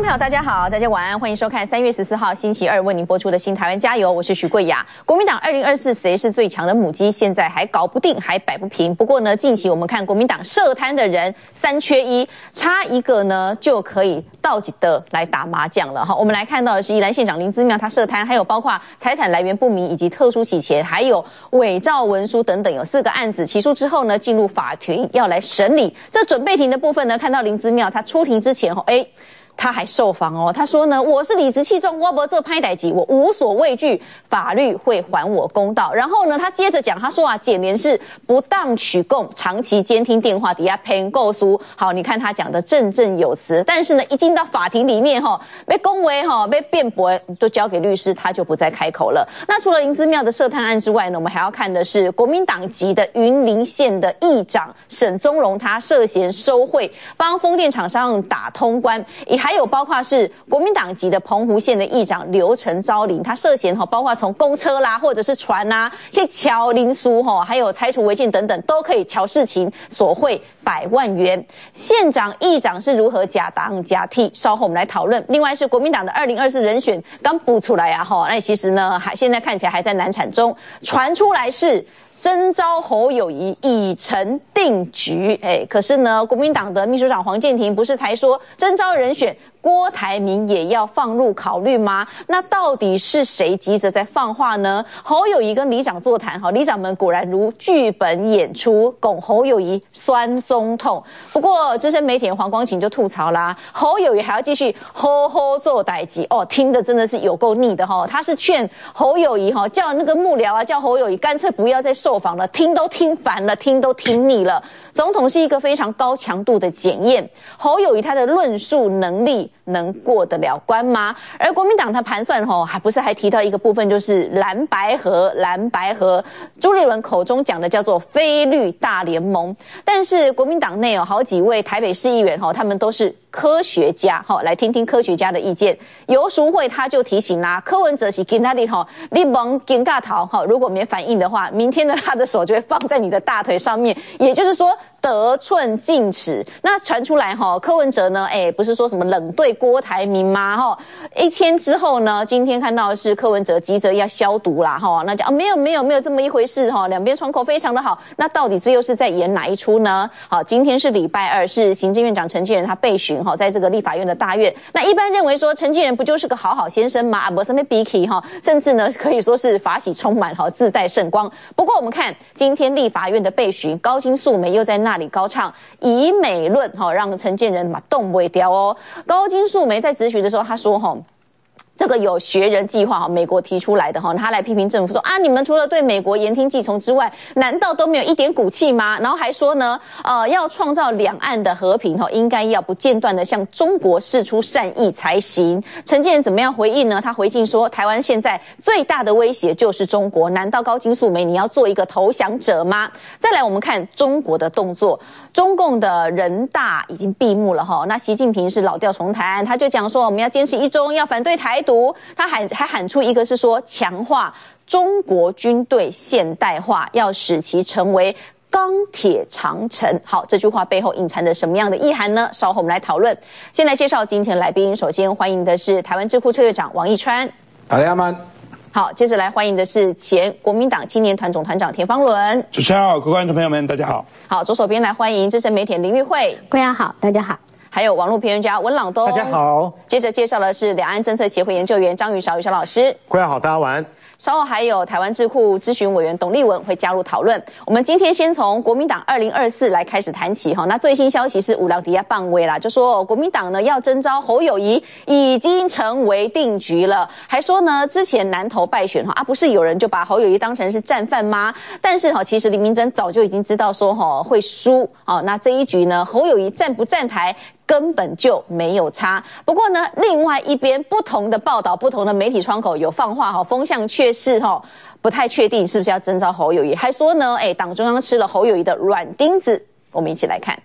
朋友，大家好，大家晚安，欢迎收看3月14号星期二为您播出的《新台湾加油》，我是许桂雅。国民党2024谁是最强的母鸡，现在还搞不定，还摆不平。不过呢，近期我们看国民党涉贪的人3缺1，差一个呢就可以到几的来打麻将了哈。我们来看到的是宜兰县长林姿妙他涉贪，还有包括财产来源不明以及特殊洗钱，还有伪造文书等等，有4个案子起诉之后呢，进入法庭要来审理。这准备庭的部分呢，看到林姿妙他出庭之前他还受访哦，他说呢，我是理直气壮，我不做拍代志，我无所畏惧，法律会还我公道。然后呢，他接着讲，他说啊，检联是不当取供，长期监听电话底下骗购书。好，你看他讲的振振有词，但是呢，一进到法庭里面被恭维被辩驳，都交给律师，他就不再开口了。那除了林姿妙的涉贪案之外呢，我们还要看的是国民党籍的云林县的议长沈宗荣，他涉嫌收贿，帮风电厂商打通关，还有包括是国民党籍的澎湖县的议长刘成昭林，他涉嫌包括从公车啦，或者是船啦，可以敲林书还有拆除违建等等，都可以敲事情索贿100万元。县长、议长是如何假当假替？稍后我们来讨论。另外是国民党的2024人选刚补出来啊那其实呢现在看起来还在难产中，传出来是征召侯友宜已成定局，可是呢，国民党的秘书长黄健庭不是才说征召人选郭台铭也要放入考虑吗？那到底是谁急着在放话呢？侯友宜跟里长座谈，里长们果然如剧本演出，拱侯友宜酸总统。不过资深媒体人黄光芹就吐槽啦，侯友宜还要继续吼做代志听的真的是有够腻的他是劝侯友宜叫那个幕僚啊，叫侯友宜干脆不要再受访了，听都听烦了，听都听腻了。总统是一个非常高强度的检验，侯友宜他的论述能力能过得了关吗？而国民党他盘算还提到一个部分，就是蓝白合。朱立伦口中讲的叫做非绿大联盟，但是国民党内有好几位台北市议员他们都是科学家来听听科学家的意见。游淑慧他就提醒啦，柯文哲是今天你忙尴尬逃如果没反应的话，明天呢他的手就会放在你的大腿上面，也就是说得寸进尺。那传出来柯文哲呢不是说什么冷对郭台铭吗一天之后呢，今天看到的是柯文哲急着要消毒啦那讲没有这么一回事两边窗口非常的好。那到底这又是在演哪一出呢？好，今天是礼拜二，是行政院长陈建仁他备询在这个立法院的大院。那一般认为说陈建仁不就是个好先生吗？不是没比起甚至呢可以说是法喜充满自带圣光。不过我们看今天立法院的备询，高金素梅又在那里高唱以美论让陈建仁把动不掉高金素梅在质询的时候他说这个有学人计划美国提出来的他来批评政府说你们除了对美国言听计从之外，难道都没有一点骨气吗？然后还说呢要创造两岸的和平应该要不间断的向中国释出善意才行。陈建仁怎么样回应呢？他回敬说，台湾现在最大的威胁就是中国，难道高金素梅你要做一个投降者吗？再来我们看中国的动作，中共的人大已经闭幕了那习近平是老调重弹，他就讲说我们要坚持一中，要反对台独，他还喊出一个是说强化中国军队现代化，要使其成为钢铁长城。好，这句话背后隐藏着什么样的意涵呢？稍后我们来讨论。先来介绍今天的来宾，首先欢迎的是台湾智库策略长王义川。 大家好。 好，接着来欢迎的是前国民党青年团总团长田方伦。 主持人好，各位观众朋友们，大家好。 好，左手边来欢迎资深媒体人林玉慧。 贵阳好，大家好。 还有网络评论家文朗东。 大家好。 接着介绍的是两岸政策协会研究员张宇韶老师。 贵阳好，大家晚安。 稍后还有台湾智库咨询委员董立文会加入讨论。我们今天先从国民党2024来开始谈起那最新消息是五郎底下棒威啦，就说国民党呢要征召侯友宜已经成为定局了，还说呢之前南投败选不是有人就把侯友宜当成是战犯吗？但是其实林明溱早就已经知道说会输那这一局呢侯友宜站不站台根本就没有差。不过呢，另外一边不同的报道，不同的媒体窗口有放话风向却是不太确定是不是要征召侯友宜，还说呢党中央吃了侯友宜的软钉子。我们一起来看。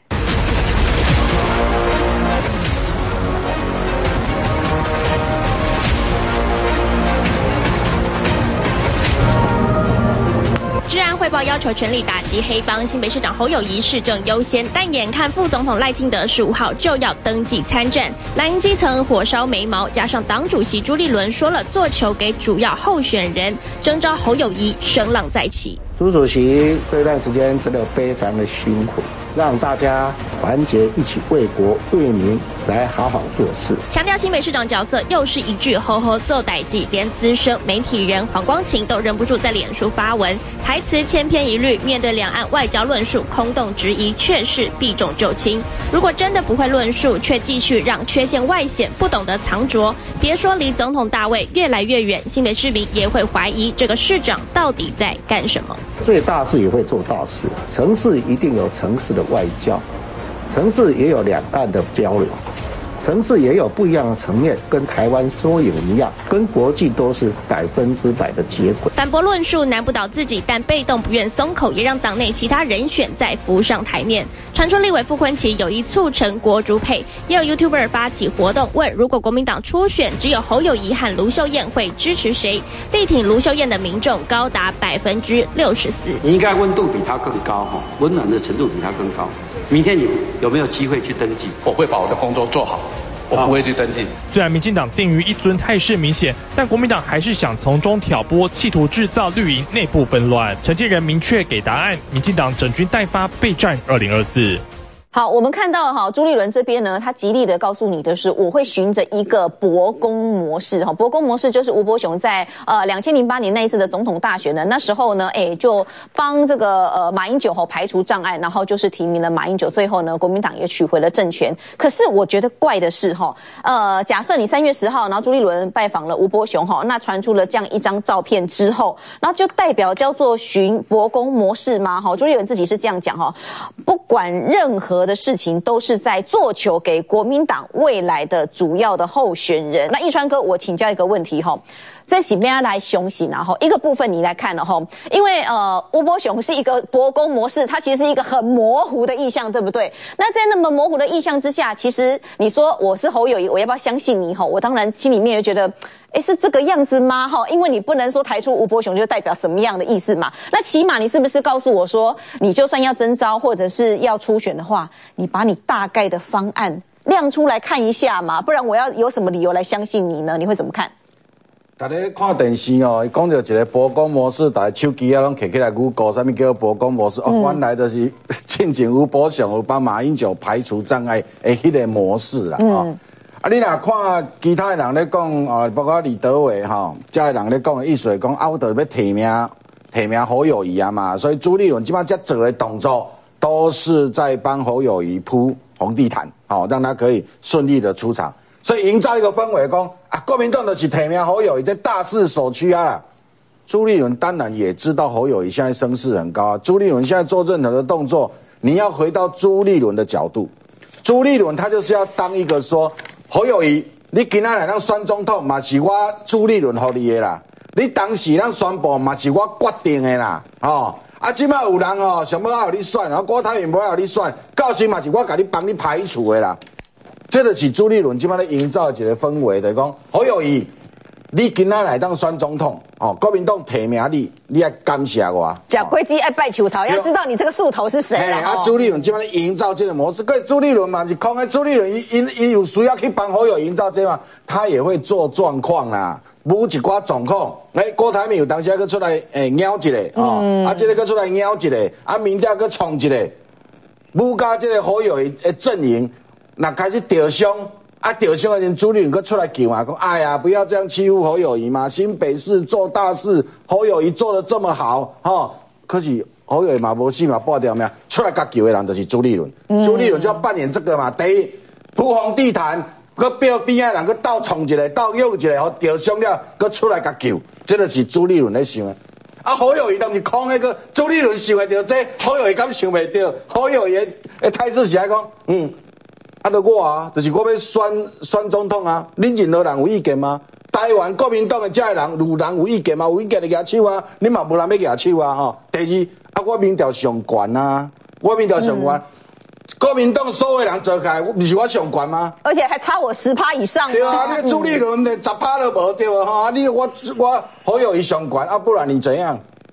治安汇报要求全力打击黑帮，新北市长侯友宜市政优先，但眼看副总统赖清德15号就要登记参战，蓝营基层火烧眉毛，加上党主席朱立伦说了做球给主要候选人，征召侯友宜声浪再起。 朱主席这段时间真的非常的辛苦，让大家团结一起为国为民来好好做事。 强调新北市长角色又是一句吼吼做代记，连资深媒体人黄光芹都忍不住在脸书发文，台词千篇一律，面对两岸外交论述空洞质疑，却是避重就轻。如果真的不会论述，却继续让缺陷外显，不懂得藏拙，别说离总统大位越来越远，新北市民也会怀疑这个市长到底在干什么。 做大事也会做大事，城市一定有城市的外交，城市也有两岸的交流，城市也有不一样的层面，跟台湾缩影一样，跟国际都是100%的接轨。 反驳论述难不倒自己，但被动不愿松口，也让党内其他人选再浮上台面。传出立委傅崐萁有意促成国竹配，也有 YouTuber 发起活动，问如果国民党初选只有侯友宜和卢秀燕会支持谁？力挺卢秀燕的民众高达64%。 你应该温度比他更高，温暖的程度比他更高。明天你有没有机会去登记？ 我会把我的工作做好，我不会去登记。 虽然民进党定于一尊态势明显，但国民党还是想从中挑拨，企图制造绿营内部纷乱。陈建仁明确给答案，民进党整军待发，备战2024。 好，我们看到朱立伦这边呢，他极力的告诉你的是，我会循着一个伯公模式伯公模式就是吴伯雄在2008年那一次的总统大选呢，那时候呢，就帮这个马英九排除障碍，然后就是提名了马英九，最后呢，国民党也取回了政权。可是我觉得怪的是假设你3月10号，然后朱立伦拜访了吴伯雄那传出了这样一张照片之后，然后就代表叫做循伯公模式吗？朱立伦自己是这样讲不管任何的事情都是在做球给国民党未来的主要的候选人。那奕川哥，我请教一个问题这是咩来雄行一个部分你来看因为吴伯雄是一个伯公模式，它其实是一个很模糊的意象，对不对？那在那么模糊的意象之下，其实你说我是侯友宜，我要不要相信你我当然心里面也觉得是这个样子吗因为你不能说抬出吴伯雄就代表什么样的意思嘛。那起码你是不是告诉我说，你就算要征召或者是要初选的话，你把你大概的方案亮出来看一下嘛，不然我要有什么理由来相信你呢？你会怎么看？ 大家看电视伊讲到一个伯公模式，大家手机拢摕起来Google，什么叫伯公模式？原来就是进前吴伯雄有帮马英九排除障碍的迄个模式啦你若看其他人咧讲包括李德伟这人咧讲的意思是讲我就要提名侯友宜嘛，所以朱立伦基本上做的动作都是在帮侯友宜铺红地毯让他可以顺利的出场。所以营造一个氛围，讲国民党就是提名侯友宜，这大势所趋啦。朱立伦当然也知道侯友宜现在声势很高朱立伦现在做任何的动作，你要回到朱立伦的角度，朱立伦他就是要当一个说，侯友宜，你今仔来咱选总统嘛是我朱立伦给你的啦，你当时咱宣布嘛是我决定的啦，现在有人想要让你选，然后郭台铭不要让你选，到时嘛是我给你帮你排除的啦。这就是朱立伦今摆咧营造一个氛围，就是讲侯友宜，你今仔来当选总统，国民党提名你要感谢我。 假龟鸡爱拜球头，要知道你这个树头是谁朱立伦今摆咧营造这个模式，可是朱立伦嘛是讲朱立伦伊有需要去帮侯友营造这嘛，他也会做状况啦。舞一寡状况，郭台铭有当时还出来咬一个这个出来咬一个，民调去冲一个，舞加这个侯友宜的阵营。那开始掉伤掉伤的人，朱立伦佫出来救讲哎呀，不要这样欺负侯友宜嘛！新北市做大事，侯友宜做得这么好可是侯友宜嘛无死嘛半条命，出来甲救的人就是朱立伦。朱立伦就要扮演这个嘛，第一铺红地毯，佫边仔人佫倒冲一个，倒用一个，互掉伤了，佫出来甲救，这就是朱立伦咧想的。侯友宜都毋是空那个，朱立伦想会到这，侯友宜敢想袂到？侯友宜的态势是爱讲我就是我要选总统恁任何人有意见吗？台湾国民党的这些人有意见吗？有意见就举手你嘛无人要举手第二我民调上悬我民调上悬国民党所有人做起来，不是我上悬吗？ 而且还差我10%以上。 对你个朱立伦连10%都无对你我侯友宜上悬不然你怎样？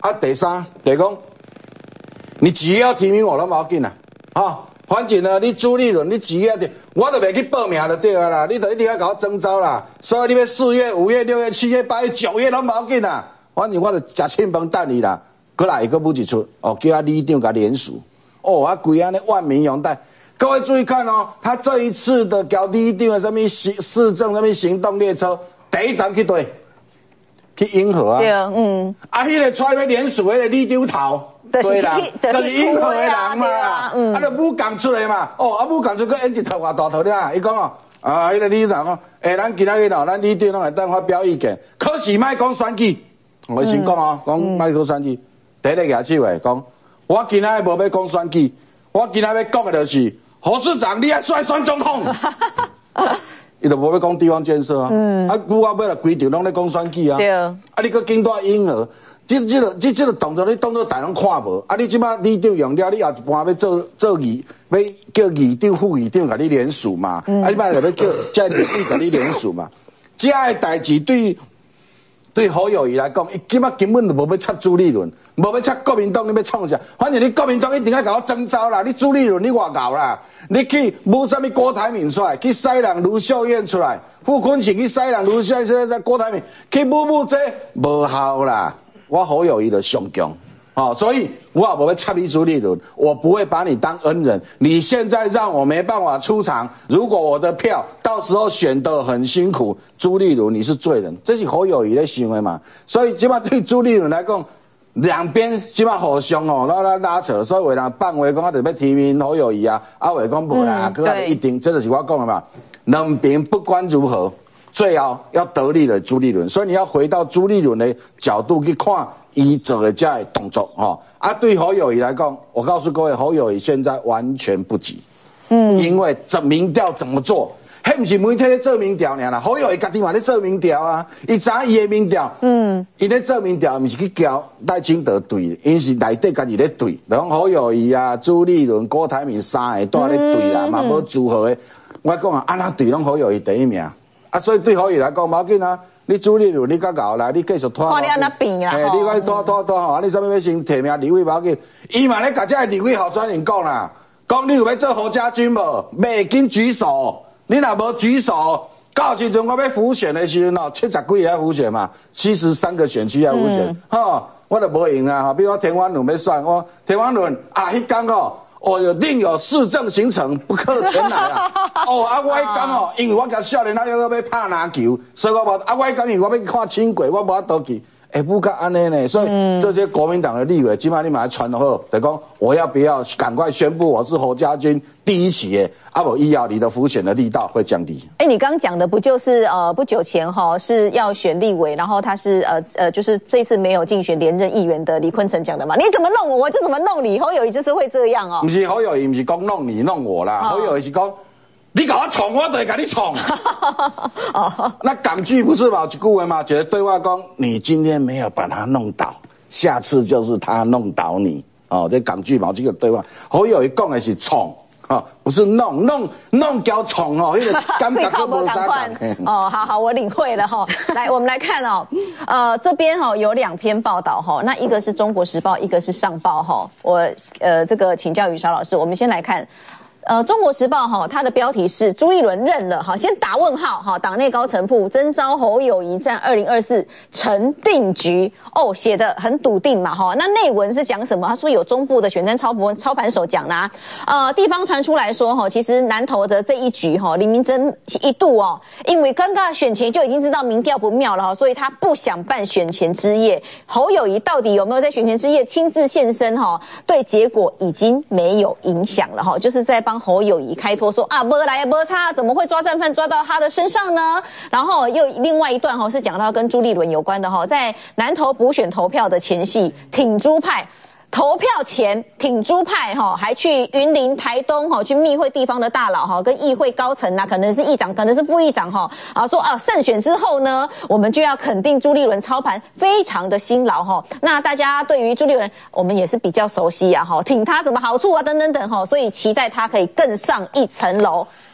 啊，第三，就是讲，你几月要提名我都无要紧啦，反正呢，你朱立伦，你几月的，我都袂去报名就对啦，你就一定要给我征召啦。所以你要4月、5月、6月、7月、8月、9月都无要紧啦。反正我就吃庆饭等你啦。过来个补一出，叫啊里长甲联署，规安尼万民拥戴。各位注意看哦，他这一次的交里长的什么市政什么行动列车，第一站去对，去英和啊。 对， 迄个出来联署迄个里长头。对啦，就是英和的人嘛，就武讲出来嘛，武讲出个演一套偌大套了，伊讲迄个里长讲，咱今仔日咱里长拢会当发表意见，可是莫讲选举，我先讲讲莫讲选举，第一个举手的讲，我今仔日无要讲选举，我今仔日要讲的就是侯市长，你要出来选总统，伊就无要讲地方建设啊，久到尾了规场拢咧讲选举啊，你搁紧带英和。这个动作你当作大人看无，你即摆里长用了，你后一半要做议，要叫议长、副议长甲你联署嘛，即摆就要叫这立委甲你联署嘛，这个代志对侯友宜来讲，伊即摆根本就无要插朱立伦，无要插国民党，你要创啥？反正你国民党一定要甲我征召啦，你朱立伦你外搞啦，你去舞啥物郭台铭出来，去塞人卢秀燕出来，傅昆萁去塞人卢秀燕在郭台铭去舞这无效啦。我侯友宜的上强，所以我也不会插你朱立伦，我不会把你当恩人。你现在让我没办法出场，如果我的票到时候选得很辛苦，朱立伦你是罪人，这是侯友宜的行为嘛。所以起码对朱立伦来讲，两边起码互相拉扯，所以有人放话讲就要提名侯友宜啊，话讲无啦，佮一定，这就是我讲的嘛。两边不管如何。最后要得利的朱立伦，所以你要回到朱立伦的角度去看伊做的这些动作对侯友宜来讲，我告诉各位，侯友宜现在完全不急，因为这民调怎么做，迄不是媒体咧做民调尔啦，侯友宜家己嘛咧做民调啊，伊知伊的民调，伊咧做民调，不是去交赖清德对，因是内底家己咧对，然后侯友宜啊、朱立伦、郭台铭三个都咧对啦，嘛无组合的，我讲安那对拢侯友宜第一名。所以对侯友宜来讲，无要紧啊！你朱立伦你较熬啦，你继续拖。 看你安那变啦， 你快拖，你啥物要先提名立委无要紧。伊嘛咧甲这立委候选人讲啦，讲你有要做侯家军无？袂紧举手，你若无举手，到时阵我要复选的时阵70几个要复选嘛，73个选区要复选，我就无赢啊！比如我田湾伦要选，我田湾伦迄天另有市政行程不可前来啊！我迄天因为我甲少年仔要拍篮球，所以我迄天因为我要看轻轨，我无法度去。不敢安尼呢，所以这些国民党的立委，基本上你马上传好，就讲我要不要赶快宣布我是侯家军第一起的，不医药你的浮选的力道会降低。 你刚讲的不就是不久前是要选立委，然后他是就是这次没有竞选连任议员的李坤城讲的嘛？你怎么弄我，我就怎么弄你。侯友宜就是会这样不是侯友宜，不是讲弄你弄我啦，侯友宜是讲。你搞我闯，我就会给你闯。那港剧不是嘛？一句话嘛，一个对话讲，你今天没有把他弄倒，下次就是他弄倒你。这港剧嘛，这个对话，侯友宜讲的是闯，不是弄叫闯那个感觉都没啥讲。 好，我领会了来，我们来看这边有2篇报道那一个是中国时报，一个是上报我这个请教于邵老师，我们先来看。中国时报它的标题是朱立伦认了先打问号党内高层铺征召侯友宜战2024成定局写得很笃定嘛那内文是讲什么？他说有中部的选战操盘手讲啦地方传出来说其实南投的这一局林明珍一度因为尴尬选前就已经知道民调不妙了所以他不想办选前之夜。侯友宜到底有没有在选前之夜亲自现身对结果已经没有影响了就是在帮侯友宜开脱说没来没差，怎么会抓战犯抓到他的身上呢？然后又另外一段是讲到跟朱立伦有关的在南投补选投票的前夕，挺朱派投票前挺朱派还去云林、台东去密会地方的大佬跟议会高层可能是议长，可能是副议长说胜选之后呢，我们就要肯定朱立伦操盘非常的辛劳那大家对于朱立伦，我们也是比较熟悉挺他什么好处等等，所以期待他可以更上一层楼。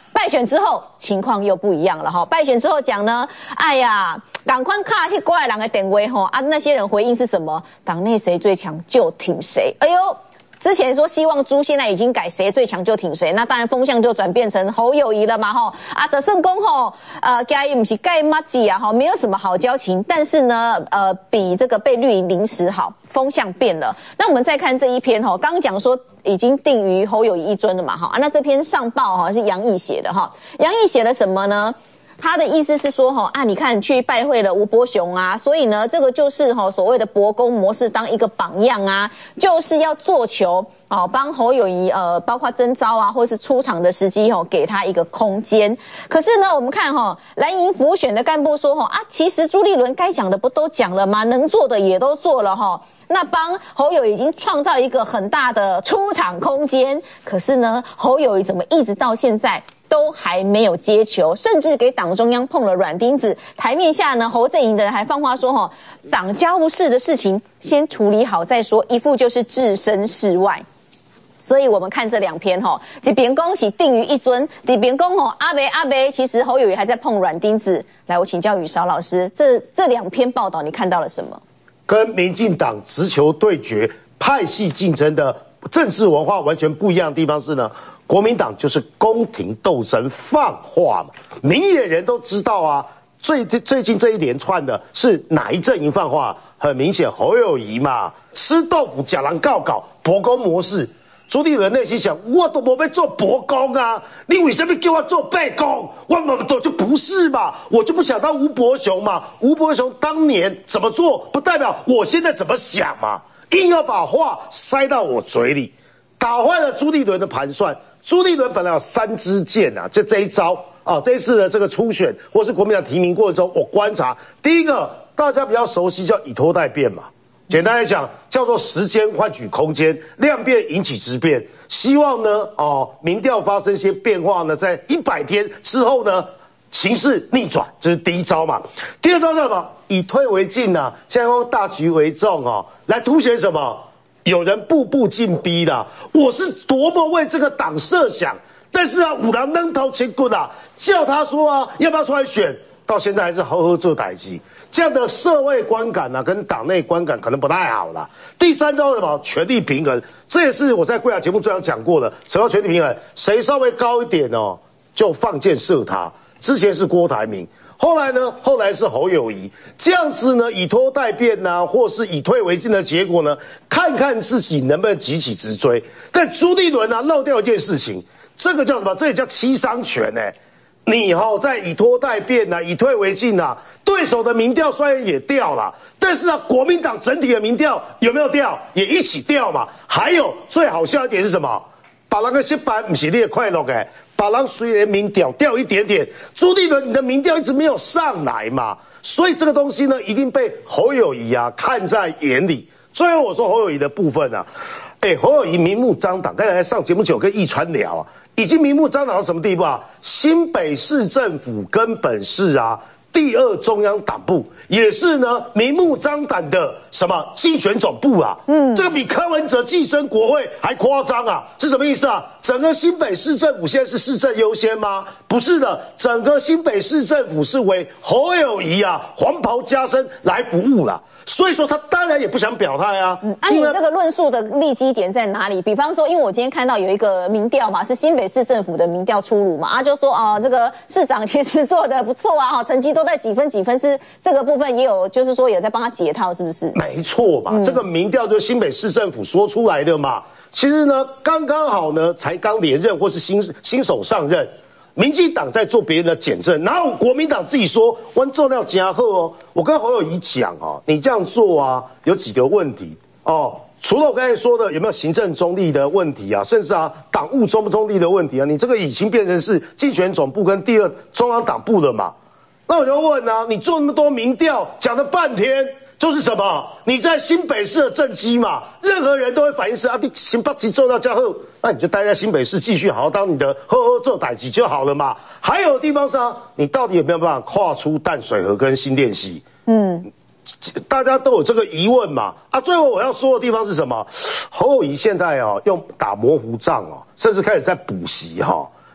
败选之后情况又不一样了哈。败选之后讲呢，哎呀，赶快卡去国外人的点位哈啊，那些人回应是什么？党内谁最强就挺谁。哎呦。之前说希望猪，现在已经改谁最强就挺谁，那当然风向就转变成侯友宜了嘛吼啊，德胜公吼家不是盖麻吉啊吼，没有什么好交情，但是呢比这个被绿营临时好，风向变了。那我们再看这一篇吼，刚刚讲说已经定于侯友宜一尊了嘛哈，那这篇上报哈是杨毅写的哈，杨毅写了什么呢？他的意思是说你看去拜会了吴伯雄啊，所以呢这个就是所谓的伯公模式当一个榜样啊，就是要做球帮侯友宜包括征召啊或是出场的时机给他一个空间。可是呢我们看蓝营辅选的干部说其实朱立伦该讲的不都讲了吗？能做的也都做了那帮侯友宜已经创造一个很大的出场空间，可是呢侯友宜怎么一直到现在都还没有接球，甚至给党中央碰了软钉子。台面下呢，侯阵营的人还放话说党家务事的事情先处理好再说，一副就是置身事外。所以我们看这两篇这边恭喜定于一尊，这边恭阿北，其实侯友宜还在碰软钉子。来，我请教宇韶老师，这两篇报道你看到了什么？ 跟民进党直球对决、派系竞争的政治文化完全不一样的地方是呢，国民党就是宫廷斗争放话嘛，明眼人都知道啊。最近这一连串的是哪一阵营放话？很明显侯友宜嘛，吃豆腐假狼告告，伯公模式。朱立伦内心想，我都没被做伯公啊，你为什么叫我做背公？我就不是嘛，我就不想当吴伯雄嘛。吴伯雄当年怎么做，不代表我现在怎么想嘛，硬要把话塞到我嘴里，打坏了朱立伦的盘算。朱立伦本来有3支箭啊，就这一招啊，这一次的这个初选或是国民党提名过程中，我观察第一个大家比较熟悉叫以拖代变嘛。简单来讲，叫做时间换取空间，量变引起质变。希望呢，民调发生一些变化呢，在100天之后呢，情势逆转，这是第一招嘛。第二招是什么？以退为进啊，现在用大局为重来凸显什么？有人步步进逼的，我是多么为这个党设想，但是五郎扔头前棍叫他说要不要出来选，到现在还是呵做代志。这样的社会观感跟党内观感可能不太好啦。第三招是什么？权力平衡，这也是我在贵雅节目最常讲过的。什么权力平衡？谁稍微高一点就放箭射他。之前是郭台铭，后来呢？后来是侯友宜。这样子呢，以拖代变或是以退为进的结果呢，看看自己能不能急起直追。但朱立伦漏掉一件事情，这个叫什么？这也叫七伤拳你在以拖代变以退为进对手的民调虽然也掉了，但是国民党整体的民调有没有掉？也一起掉嘛。还有最好笑一点是什么？把那个失败不是你的快乐把人虽然民调掉一点点，朱立伦你的民调一直没有上来嘛，所以这个东西呢，一定被侯友宜看在眼里。最后我说侯友宜的部分侯友宜明目张胆，刚才上节目前有跟易川聊已经明目张胆到什么地步新北市政府根本是第2中央党部，也是呢明目张胆的什么竞选总部这个比柯文哲寄生国会还夸张是什么意思整个新北市政府现在是市政优先吗？不是的，整个新北市政府是为侯友宜黄袍加身来服务啦。所以说他当然也不想表态你这个论述的立基点在哪里？比方说，因为我今天看到有一个民调嘛，是新北市政府的民调出炉嘛，就说这个市长其实做得不错成绩都在几分几分，是这个部分也有，就是说有在帮他解套，是不是？ 没错嘛，这个民调就是新北市政府说出来的嘛。其实呢，刚刚好呢，才刚连任或是新手上任。民进党在做别人的检证，然后国民党自己说我做料加厚我跟侯友宜讲你这样做有几个问题除了我刚才说的有没有行政中立的问题甚至党务中不中立的问题你这个已经变成是竞选总部跟第2中央党部了嘛？那我就问你做那么多民调讲了半天就是什么？你在新北市的政绩嘛，任何人都会反映是你新北市做到加厚，那你就待在新北市继续好好当你的做代志就好了嘛。还有地方上，你到底有没有办法跨出淡水河跟新店溪？大家都有这个疑问嘛。最后我要说的地方是什么？侯友宜现在用打模糊仗甚至开始在补习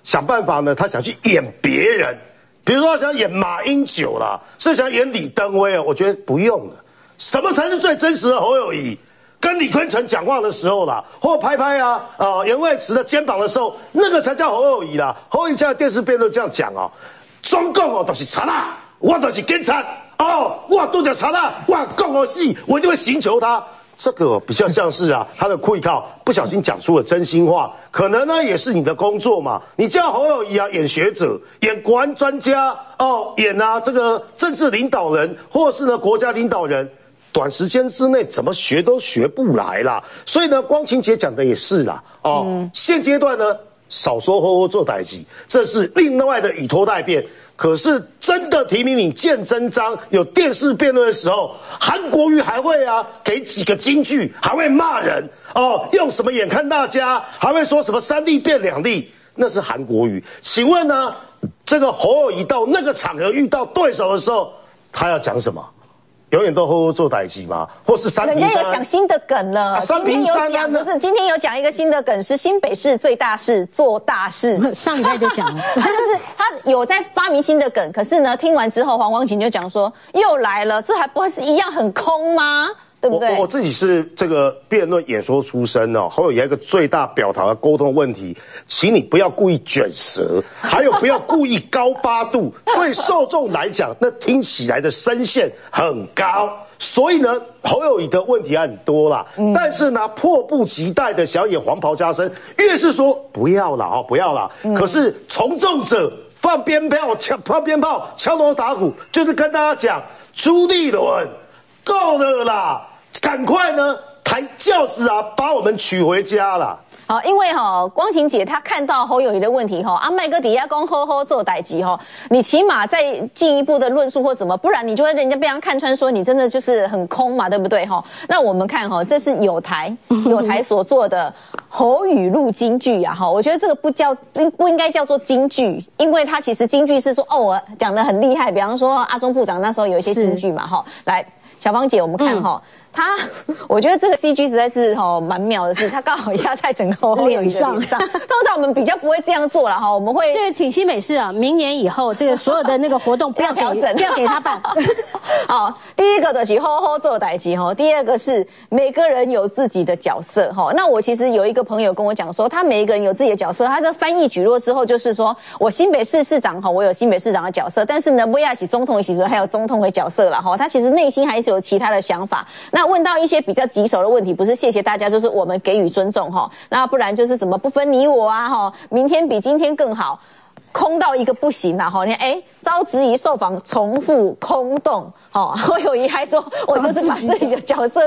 想办法呢，他想去演别人，比如说他想演马英九啦，是想演李登辉我觉得不用了。什么才是最真实的侯友宜？跟李坤城讲话的时候啦，或拍拍严惠慈的肩膀的时候，那个才叫侯友宜啦。侯友宜现在电视辩论这样讲中共都是贼仔，我都是警察我拄着贼仔，我讲我死，我一定会刑求他。这个比较像是他的愧靠，不小心讲出了真心话，可能呢也是你的工作嘛。你叫侯友宜演学者，演国安专家演这个政治领导人，或是呢国家领导人。短时间之内怎么学都学不来啦，所以呢，光晴姐讲的也是啦，现阶段呢少说吼做代志，这是另外的以拖代变。可是真的提名你见真章，有电视辩论的时候，韩国瑜还会给几个金句，还会骂人用什么眼看大家，还会说什么3例变2例，那是韩国瑜。请问呢，这个侯友宜到那个场合遇到对手的时候，他要讲什么？永远都吼做代志吗？或是3平3安？ 人家有想新的梗了。 3平3安不是，今天有讲一个新的梗，是新北市最大事做大事。 上礼拜就讲了， 他有在发明新的梗，可是呢，听完之后，黄光芹就讲说又来了，这还不是一样很空吗？对不对？ 我自己是这个辩论演说出身侯友宜一个最大表达的沟通问题，请你不要故意卷舌，还有不要故意高八度，对受众来讲，那听起来的声线很高。所以呢，侯友宜的问题很多啦，但是呢，迫不及待的想演黄袍加身，越是说不要啦不要啦，可是从众者放鞭炮敲锣打鼓，就是跟大家讲朱立伦够了啦。赶快呢，抬轿子把我们娶回家啦！ 好，因为光晴姐她看到侯友宜的问题麦哥底下讲吼做代志你起码再进一步的论述或怎么，不然你就会人家被人看穿说你真的就是很空嘛，对不对那我们看这是有台所做的侯语录金句我觉得这个不应该叫做金句，因为它其实金句是说我讲得很厉害，比方说阿中部长那时候有一些金句嘛来，小芳姐我们看我觉得这个 CG 实在是蛮妙的是，它刚好压在整个侯友宜的脸上。通常我们比较不会这样做啦我们会这个请新北市明年以后这个所有的那个活动不要调整，不要给他办。 好，第一个的是吼做代志第二个是每个人有自己的角色那我其实有一个朋友跟我讲说，他每一个人有自己的角色，他的翻译举落之后就是说，我新北市市长我有新北市长的角色，但是呢，不要起总统的时候还有总统的角色啦他其实内心还是有其他的想法。那问到一些比较棘手的问题，不是谢谢大家，就是我们给予尊重那不然就是什么不分你我明天比今天更好，空到一个不行啦你看遭质疑受访重复空洞侯友宜还说我就是把自己的角色。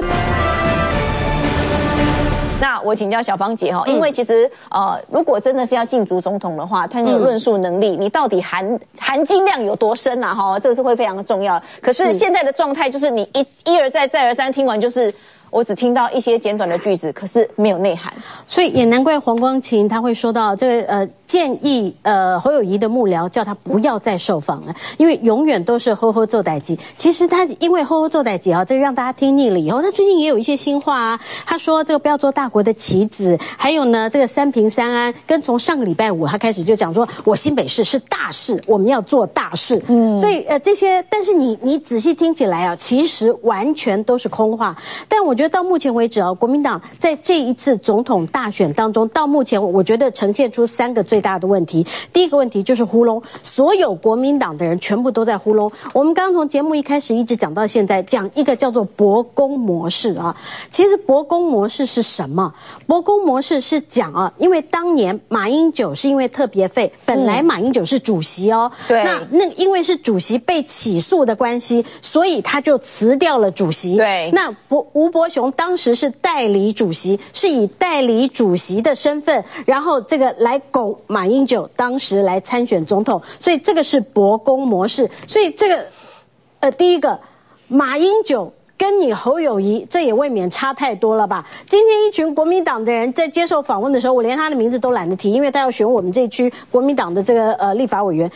那我请教小芳姐因为其实如果真的是要竞逐总统的话，他那个论述能力，你到底含金量有多深这个是会非常重要。可是现在的状态就是你一而再再而三听完就是我只听到一些简短的句子，可是没有内涵， 所以也难怪黄光芹他会说到这个建议侯友宜的幕僚叫他不要再受访了，因为永远都是吼做代志。其实他因为吼做代志这个让大家听腻了以后，他最近也有一些新话他说这个不要做大国的棋子，还有呢这个3平3安，跟从上个礼拜5他开始就讲说我新北市是大事，我们要做大事。所以这些，但是你仔细听起来其实完全都是空话。但我觉得到目前为止国民党在这一次总统大选当中，到目前我觉得呈现出3个最大的问题。第一个问题就是糊弄，所有国民党的人全部都在糊弄。我们刚刚从节目一开始一直讲到现在，讲一个叫做伯公模式其实伯公模式是什么？伯公模式是讲因为当年马英九是因为特别费，本来马英九是主席对， 那因为是主席被起诉的关系，所以他就辞掉了主席。 对， 那吴伯雄当时是代理主席，是以代理主席的身份，然后这个来拱马英九当时来参选总统，所以这个是伯公模式。所以这个第一个马英九跟你侯友宜，这也未免差太多了吧？今天一群国民党的人在接受访问的时候，我连他的名字都懒得提，因为他要选我们这区国民党的这个立法委员。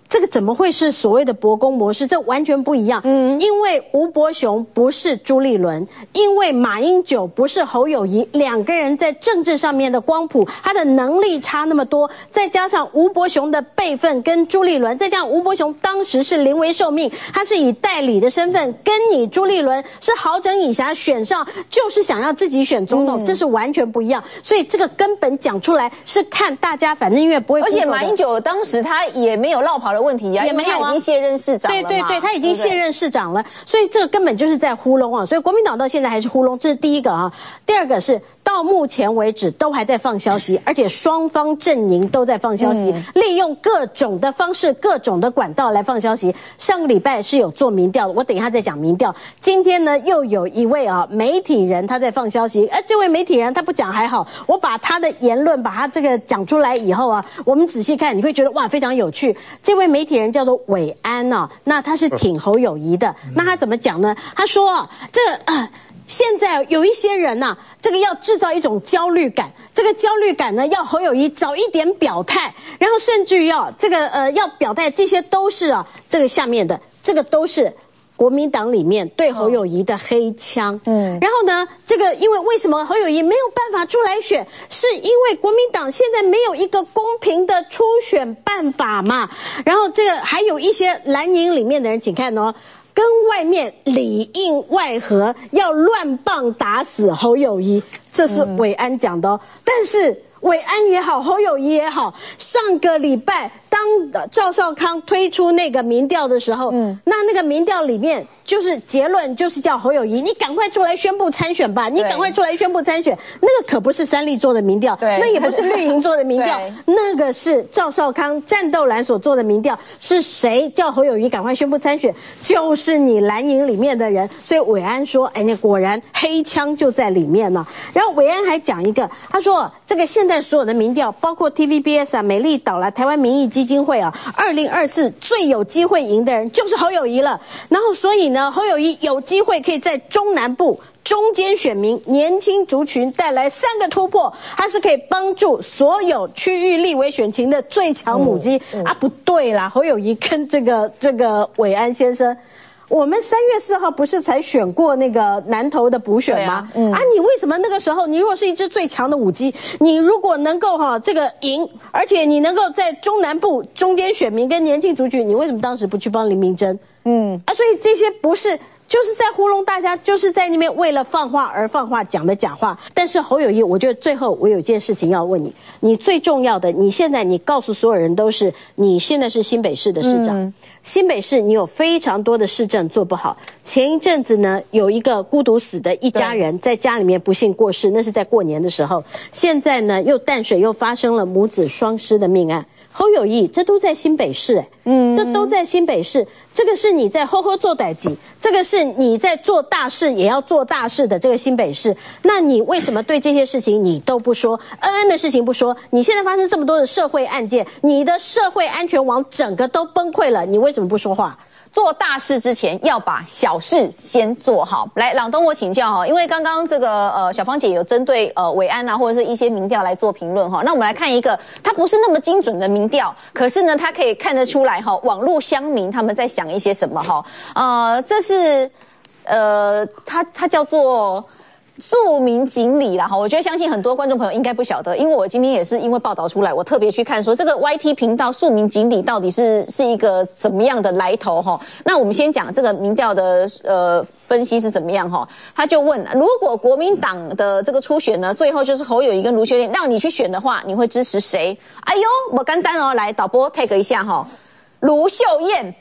这个怎么会是所谓的伯公模式？这完全不一样。因为吴伯雄不是朱立伦，因为马英九不是侯友宜，两个人在政治上面的光谱，他的能力差那么多，再加上吴伯雄的辈分跟朱立伦，再加上吴伯雄当时是临危受命，他是以代理的身份跟你朱立伦是好整以暇选上，就是想要自己选总统，这是完全不一样。所以这个根本讲出来是看大家，反正因为不会。 而且马英九当时他也没有落跑的问题啊， 也没有啊， 因为他已经卸任市长了嘛。 对，他已经卸任市长了，所以这个根本就是在糊弄啊。所以国民党到现在还是糊弄，这是第一个啊。第二个是到目前为止都还在放消息，而且双方阵营都在放消息，利用各种的方式、各种的管道来放消息。上个礼拜是有做民调的，我等一下再讲民调。今天呢，又有一位媒体人他在放消息，这位媒体人他不讲还好，我把他的言论把他这个讲出来以后啊，我们仔细看，你会觉得哇非常有趣。这位媒体人叫做伟安啊，那他是挺侯友宜的，那他怎么讲呢？他说现在有一些人呐，这个要制造一种焦虑感，这个焦虑感呢，要侯友宜早一点表态，然后甚至于要表态，这些都是这个下面的，这个都是国民党里面对侯友宜的黑枪。然后呢，这个因为什么侯友宜没有办法出来选，是因为国民党现在没有一个公平的初选办法嘛。然后这个还有一些蓝营里面的人，请看哦。跟外面里应外合，要乱棒打死侯友宜，这是伟安讲的哦。但是伟安也好，侯友宜也好，上个礼拜当赵少康推出那个民调的时候，那个民调里面就是结论就是叫侯友宜，你赶快出来宣布参选吧，你赶快出来宣布参选。那个可不是三立做的民调，那也不是绿营做的民调，那个是赵少康战斗蓝所做的民调。是谁叫侯友宜赶快宣布参选？就是你蓝营里面的人。所以伟安说，那果然黑枪就在里面了。然后伟安还讲一个，他说这个现在所有的民调，包括 TVBS 美丽岛台湾民意基金会2024最有机会赢的人就是侯友宜了。然后所以呢，侯友宜有机会可以在中南部中间选民年轻族群带来3个突破，它是可以帮助所有区域立委选情的最强母鸡。不对啦，侯友宜跟这个伟安先生，我们3月4号不是才选过那个南投的补选吗？你为什么那个时候，你如果是一只最强的舞鸡，你如果能够这个赢，而且你能够在中南部中间选民跟年轻族群，你为什么当时不去帮林明珍？所以这些不是。就是在糊弄大家，就是在那边为了放话而放话，讲的假话。但是侯友宜，我觉得最后我有一件事情要问你，你最重要的，你现在你告诉所有人都是，你现在是新北市的市长，新北市你有非常多的市政做不好。前一阵子呢，有一个孤独死的一家人在家里面不幸过世，那是在过年的时候。现在呢，淡水又发生了母子双尸的命案。侯友宜，这都在新北市这都在新北市，这个是你在好好做代志，这个是你在做大事也要做大事的这个新北市。那你为什么对这些事情你都不说？恩恩的事情不说，你现在发生这么多的社会案件，你的社会安全网整个都崩溃了，你为什么不说话？ 做大事之前要把小事先做好。来，朗东我请教因为刚刚这个小芳姐有针对伟安或者是一些民调来做评论那我们来看一个它不是那么精准的民调，可是呢它可以看得出来网络乡民他们在想一些什么这是它叫做庶民锦鲤啦我觉得相信很多观众朋友应该不晓得，因为我今天也是因为报道出来，我特别去看说这个 YT 频道庶民锦鲤到底是一个什么样的来头那我们先讲这个民调的分析是怎么样他就问，如果国民党的这个初选呢，最后就是侯友宜跟卢秀燕让你去选的话，你会支持谁？哎呦，我简单来导播 take 一下卢秀燕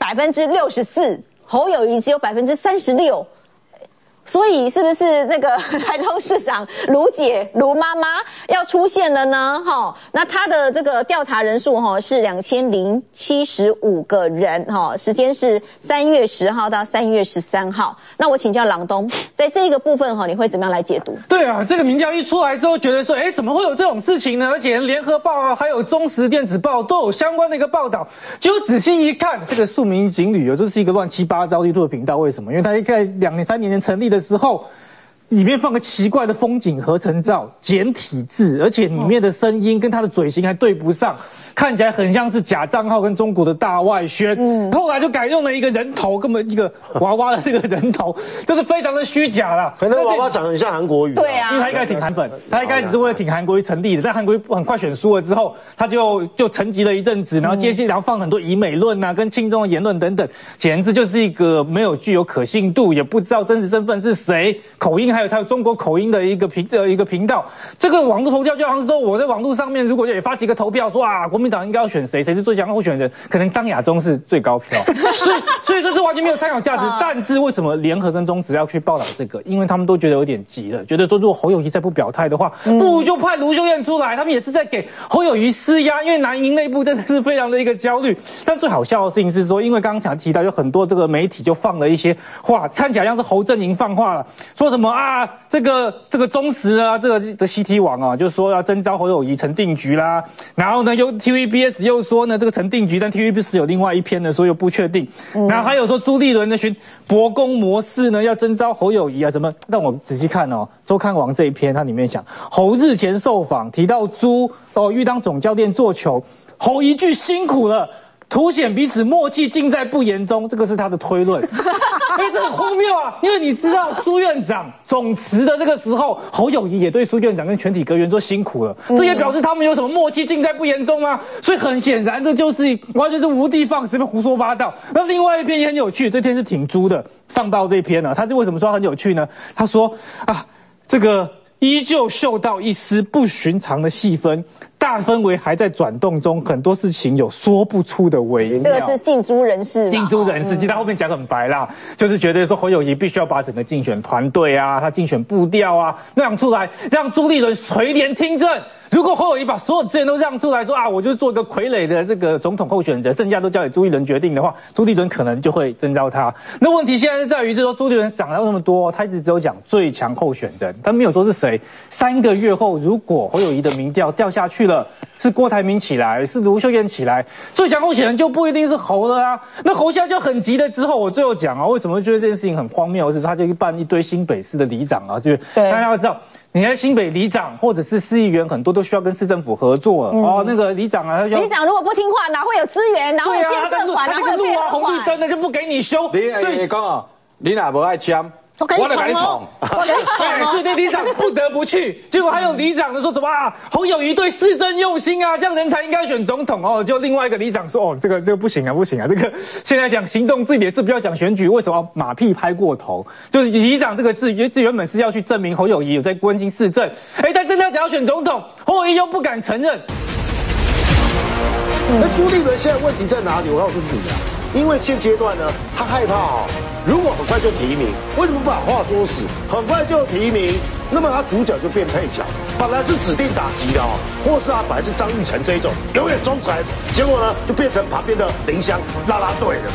64%，侯友宜只有36%。所以是不是那个台中市长卢姐卢妈妈要出现了呢？那她的这个调查人数是2075个人时间是3月10号到3月13号。那我请教郎东，在这个部分你会怎么样来解读？ 对啊，这个民调一出来之后，觉得说，怎么会有这种事情呢？而且联合报还有中时电子报都有相关的一个报道。结果仔细一看，这个庶民锦鲤这是一个乱七八糟的频道。为什么？因为他在2、3年前成立的时候， 里面放个奇怪的风景合成照，简体字，而且里面的声音跟他的嘴型还对不上，看起来很像是假账号跟中国的大外宣。后来就改用了一个人头，根本一个娃娃的这个人头，就是非常的虚假啦。 可能娃娃长得很像韩国瑜。 对啊， 因为他一开始挺韩粉，他一开始是为了挺韩国瑜成立的，但韩国瑜很快选输了之后，他就沉寂了一阵子，然后接下来放很多以美论啊，跟亲中的言论等等，简直就是一个没有具有可信度，也不知道真实身份是谁，口音还有他有中国口音的一个频道。这个网络投票就好像是说，我在网络上面如果也发起一个投票，说啊，国民党应该要选谁，谁是最强候选人，可能张亚中是最高票，所以这是完全没有参考价值。但是为什么联合跟中时要去报道这个？因为他们都觉得有点急了，觉得说如果侯友宜再不表态的话，不如就派卢秀燕出来，他们也是在给侯友宜施压，因为蓝营内部真的是非常的一个焦虑。但最好笑的事情是说，因为刚刚提到有很多这个媒体就放了一些话，看起来像是侯阵营放话了，说什么啊，这个中时啊，这个CT 网啊，就说要征召侯友宜成定局啦，然后呢又 TVBS 又说呢这个成定局，但 TVBS 有另外一篇呢说又不确定，然后还有说朱立伦的博公模式呢要征召侯友宜啊，怎么让我仔细看哦，周刊网这一篇它里面讲侯日前受访提到朱欲当总教练做球，侯一句辛苦了，凸显彼此默契尽在不言中，这个是他的推论。因为这很荒谬啊！因为你知道苏院长总辞的这个时候，侯友宜也对苏院长跟全体阁员说辛苦了，这也表示他们有什么默契尽在不言中吗？所以很显然，这就是完全是无的放矢，胡说八道。那另外一篇也很有趣，这篇是挺猪的，上报这篇呢，他为什么说很有趣呢？他说啊，这个依旧嗅到一丝不寻常的气氛。大氛围还在转动中，很多事情有说不出的微妙。 这个是近朱人士， 近朱人士，其实他后面讲很白啦，就是觉得说侯友宜必须要把整个竞选团队啊，他竞选步调啊让出来，让朱立伦垂帘听政。如果侯友宜把所有资源都让出来说啊，我就做一个傀儡的这个总统候选人，剩下都交给朱立伦决定的话，朱立伦可能就会征召他。那问题现在是在于，就是说朱立伦讲到那么多，他一直只有讲最强候选人，他没有说是谁。3个月后，如果侯友宜的民调掉下去了，是郭台铭起来，是卢秀燕起来，最强候选人就不一定是侯了啊。那侯现在就很急了。之后我最后讲啊，为什么觉得这件事情很荒谬？是他就办一堆新北市的里长啊，就大家要知道。你在新北里长或者是市议员，很多都需要跟市政府合作哦。那个里长啊，里长如果不听话，哪会有资源，哪会有建设款，哪会有配合款？ 红绿灯的就不给你修。 你讲哦，你哪不爱签？ 我给你闯， 所以里长不得不去。结果还有里长的说什么啊？侯友宜对市政用心啊，这样人才应该选总统哦。就另外一个里长说，哦，这个不行啊，不行啊，这个现在讲行动自理是不要讲选举，为什么马屁拍过头？就是里长这个字原本是要去证明侯友宜有在关心市政，但真的要讲要选总统，侯友宜又不敢承认。 那朱立伦现在问题在哪里？我告诉你啊，因为现阶段呢，他害怕如果很快就提名，为什么不把话说死？很快就提名，那么他主角就变配角，本来是指定打击的或是本来是张玉成这一种永远忠诚，结果呢就变成旁边的林香啦啦队了。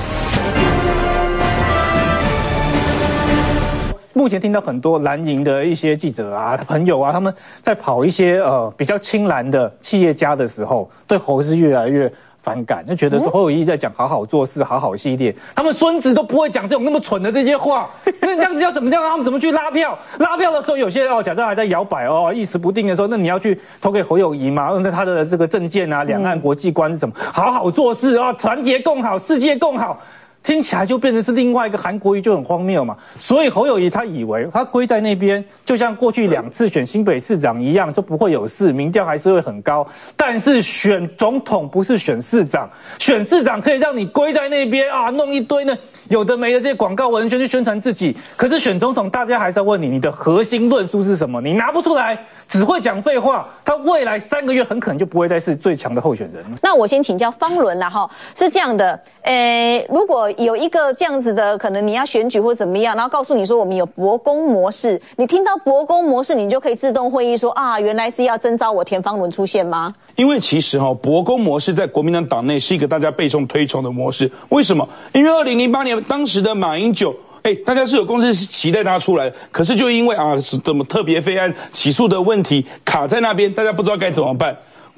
目前听到很多蓝营的一些记者啊、朋友啊，他们在跑一些比较亲蓝的企业家的时候，对侯是越来越反感，就觉得说侯友宜在讲好好做事、好好系列，他们孙子都不会讲这种那么蠢的这些话。那这样子要怎么样？他们怎么去拉票？拉票的时候，有些假设还在摇摆一时不定的时候，那你要去投给侯友宜嘛？那他的这个政见啊、两岸国际观是什么？好好做事啊，团结共好，世界共好。听起来就变成是另外一个韩国瑜，就很荒谬嘛。所以侯友宜他以为他归在那边，就像过去2次选新北市长一样，就不会有事，民调还是会很高。但是选总统不是选市长，选市长可以让你归在那边啊，弄一堆呢有的没的这些广告文宣去宣传自己。可是选总统，大家还是要问你，你的核心论述是什么？你拿不出来，只会讲废话，他未来3个月很可能就不会再是最强的候选人。 那我先请教方伦啦哈，是这样的，如果有一个这样子的，可能你要选举或怎么样，然后告诉你说我们有博公模式，你听到博公模式，你就可以自动会议说啊，原来是要征召我田方伦出现吗？ 因为其实博公模式在国民党党内是一个大家备受推崇的模式。为什么？因为2008年当时的马英九。大家是有公司是期待他出来，可是就因为什么特别费案起诉的问题卡在那边，大家不知道该怎么办。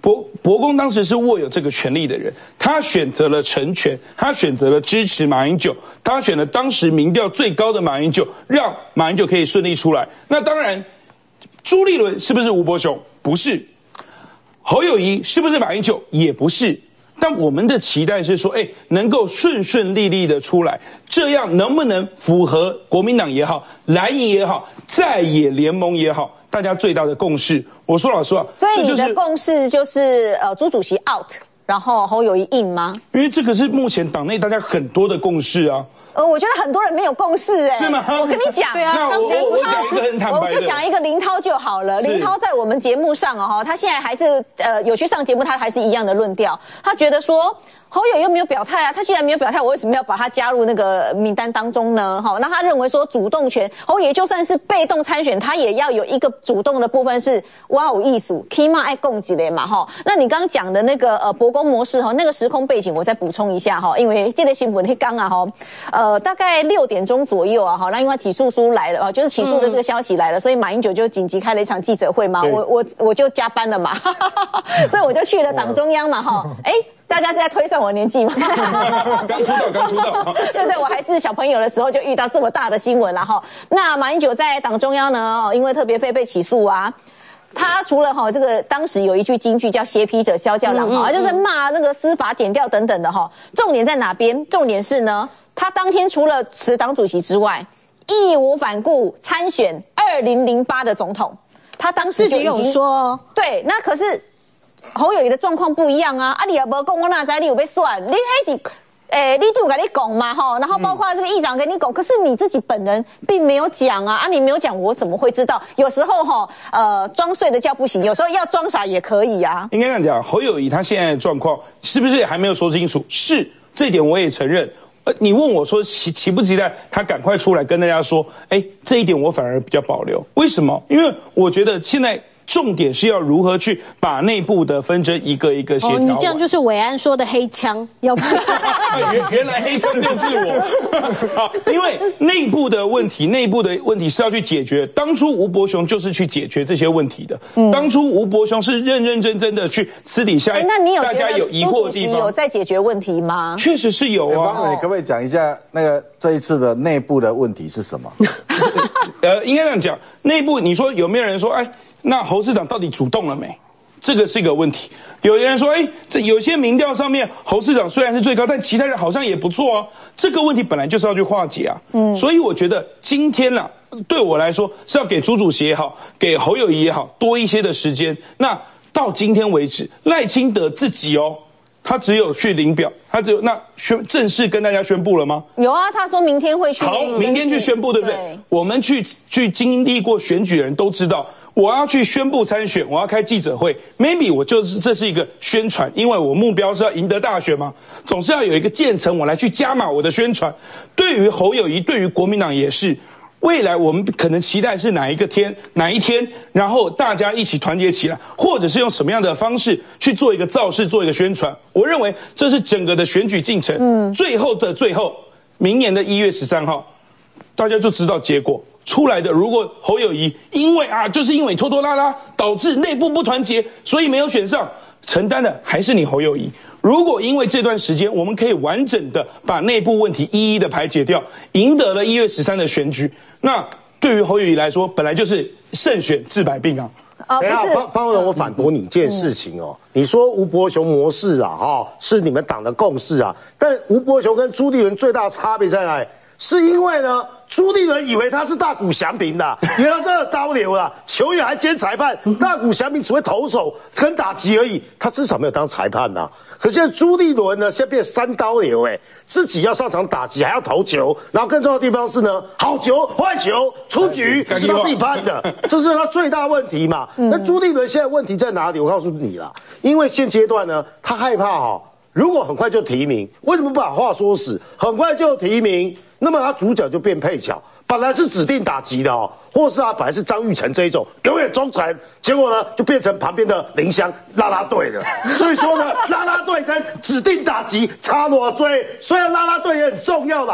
伯公当时是握有这个权利的人，他选择了成全，他选择了支持马英九，他选了当时民调最高的马英九，让马英九可以顺利出来。那当然，朱立伦是不是吴伯雄？不是。侯友宜是不是马英九？也不是。但我们的期待是说，能够顺顺利利的出来，这样能不能符合国民党也好，蓝营也好，在野联盟也好，大家最大的共识？我说老实话， 所以你的共识就是朱主席 out， 然后侯友宜 in 吗？ 因为这个是目前党内大家很多的共识啊。 我觉得很多人没有共识是吗？ 我跟你讲， 对啊，那我讲一个很坦白的， 我就讲一个林涛就好了。林涛在我们节目上他现在还是有去上节目，他还是一样的论调，他觉得说侯友又没有表态啊，他既然没有表态，我为什么要把他加入那个名单当中呢？那他认为说主动权，侯友就算是被动参选，他也要有一个主动的部分是哇有艺术，起码爱供给的嘛那你刚刚讲的那个伯公模式那个时空背景，我再补充一下因为这个新闻刚大概6点钟左右那因为起诉书来了就是起诉的这个消息来了，所以马英九就紧急开了一场记者会嘛，我就加班了嘛，所以我就去了党中央嘛大家是在推算我年纪吗？ 刚出道。 对，我还是小朋友的时候就遇到这么大的新闻了那马英九在党中央呢，因为特别费被起诉啊。他除了这个当时有一句金句叫“挟披者萧教郎”就是骂那个司法检调等等的重点在哪边？重点是呢，他当天除了辞党主席之外，义无反顾参选2008的总统。他当时就已经自己有说对，那可是侯友宜的状况不一样啊！你也没讲，我哪知你有被算？你还是你都有跟你讲嘛然后包括这个议长跟你讲，可是你自己本人并没有讲啊！你没有讲，我怎么会知道？有时候装睡的觉不醒，有时候要装傻也可以啊。 应该这样讲，侯友宜他现在的状况是不是还没有说清楚？是，这点我也承认。你问我说期不期待他赶快出来跟大家说？这一点我反而比较保留。为什么？因为我觉得现在重点是要如何去把内部的纷争一个一个协调完。 你这样就是伟安说的黑枪，要不原来黑枪就是我因为内部的问题是要去解决。当初吴伯雄就是去解决这些问题的。当初吴伯雄是认认真真的去私底下， 那你有大家有疑惑的地方， 有在解决问题吗？ 确实是有啊。 你可不可以讲一下那个这一次的内部的问题是什么？ 应该这样讲，内部你说有没有人说，那侯市长到底主动了没？这个是一个问题。有人说，这有些民调上面侯市长虽然是最高，但其他人好像也不错啊。这个问题本来就是要去化解啊。所以我觉得今天对我来说是要给朱主席也好，给侯友宜也好多一些的时间。那到今天为止，赖清德自己他只有去领表，他只有正式跟大家宣布了吗？ 有啊，他说明天会去。 好，明天去宣布，对不对？我们去经历过选举的人都知道，我要去宣布参选，我要开记者会 ，maybe 这是一个宣传，因为我目标是要赢得大选嘛，总是要有一个渐层，我来去加码我的宣传。对于侯友宜，对于国民党也是。未来我们可能期待是哪一天，然后大家一起团结起来，或者是用什么样的方式去做一个造势，做一个宣传。我认为这是整个的选举进程。最后的最后，明年的1月13号，大家就知道结果出来的。如果侯友宜就是因为拖拖拉拉导致内部不团结，所以没有选上，承担的还是你侯友宜。如果因为这段时间我们可以完整的把内部问题一一的排解掉，赢得了1月13的选举，那对于侯友宜来说，本来就是胜选治百病啊。 等一下，方文，我反驳你一件事情你说吴伯雄模式是你们党的共识啊，但吴伯雄跟朱立伦最大的差别在哪里？是因为呢，朱立伦以为他是大谷翔平的，以为他是二刀流啦，球员还兼裁判，大谷翔平只会投手跟打击而已，他至少没有当裁判呐。可现在朱立伦呢，现在变3刀流自己要上场打击，还要投球，然后更重要的地方是呢，好球、坏球、出局是他自己判的，这是他最大问题嘛。那朱立伦现在问题在哪里？我告诉你啦，因为现阶段呢，他害怕如果很快就提名，为什么不把话说死？很快就提名，那么他主角就变配角。本来是指定打击的或是本来是张玉成这一种永远忠诚，结果呢就变成旁边的林香啦啦队了。所以说呢，啦啦队跟指定打击差多追，虽然啦啦队也很重要啦，但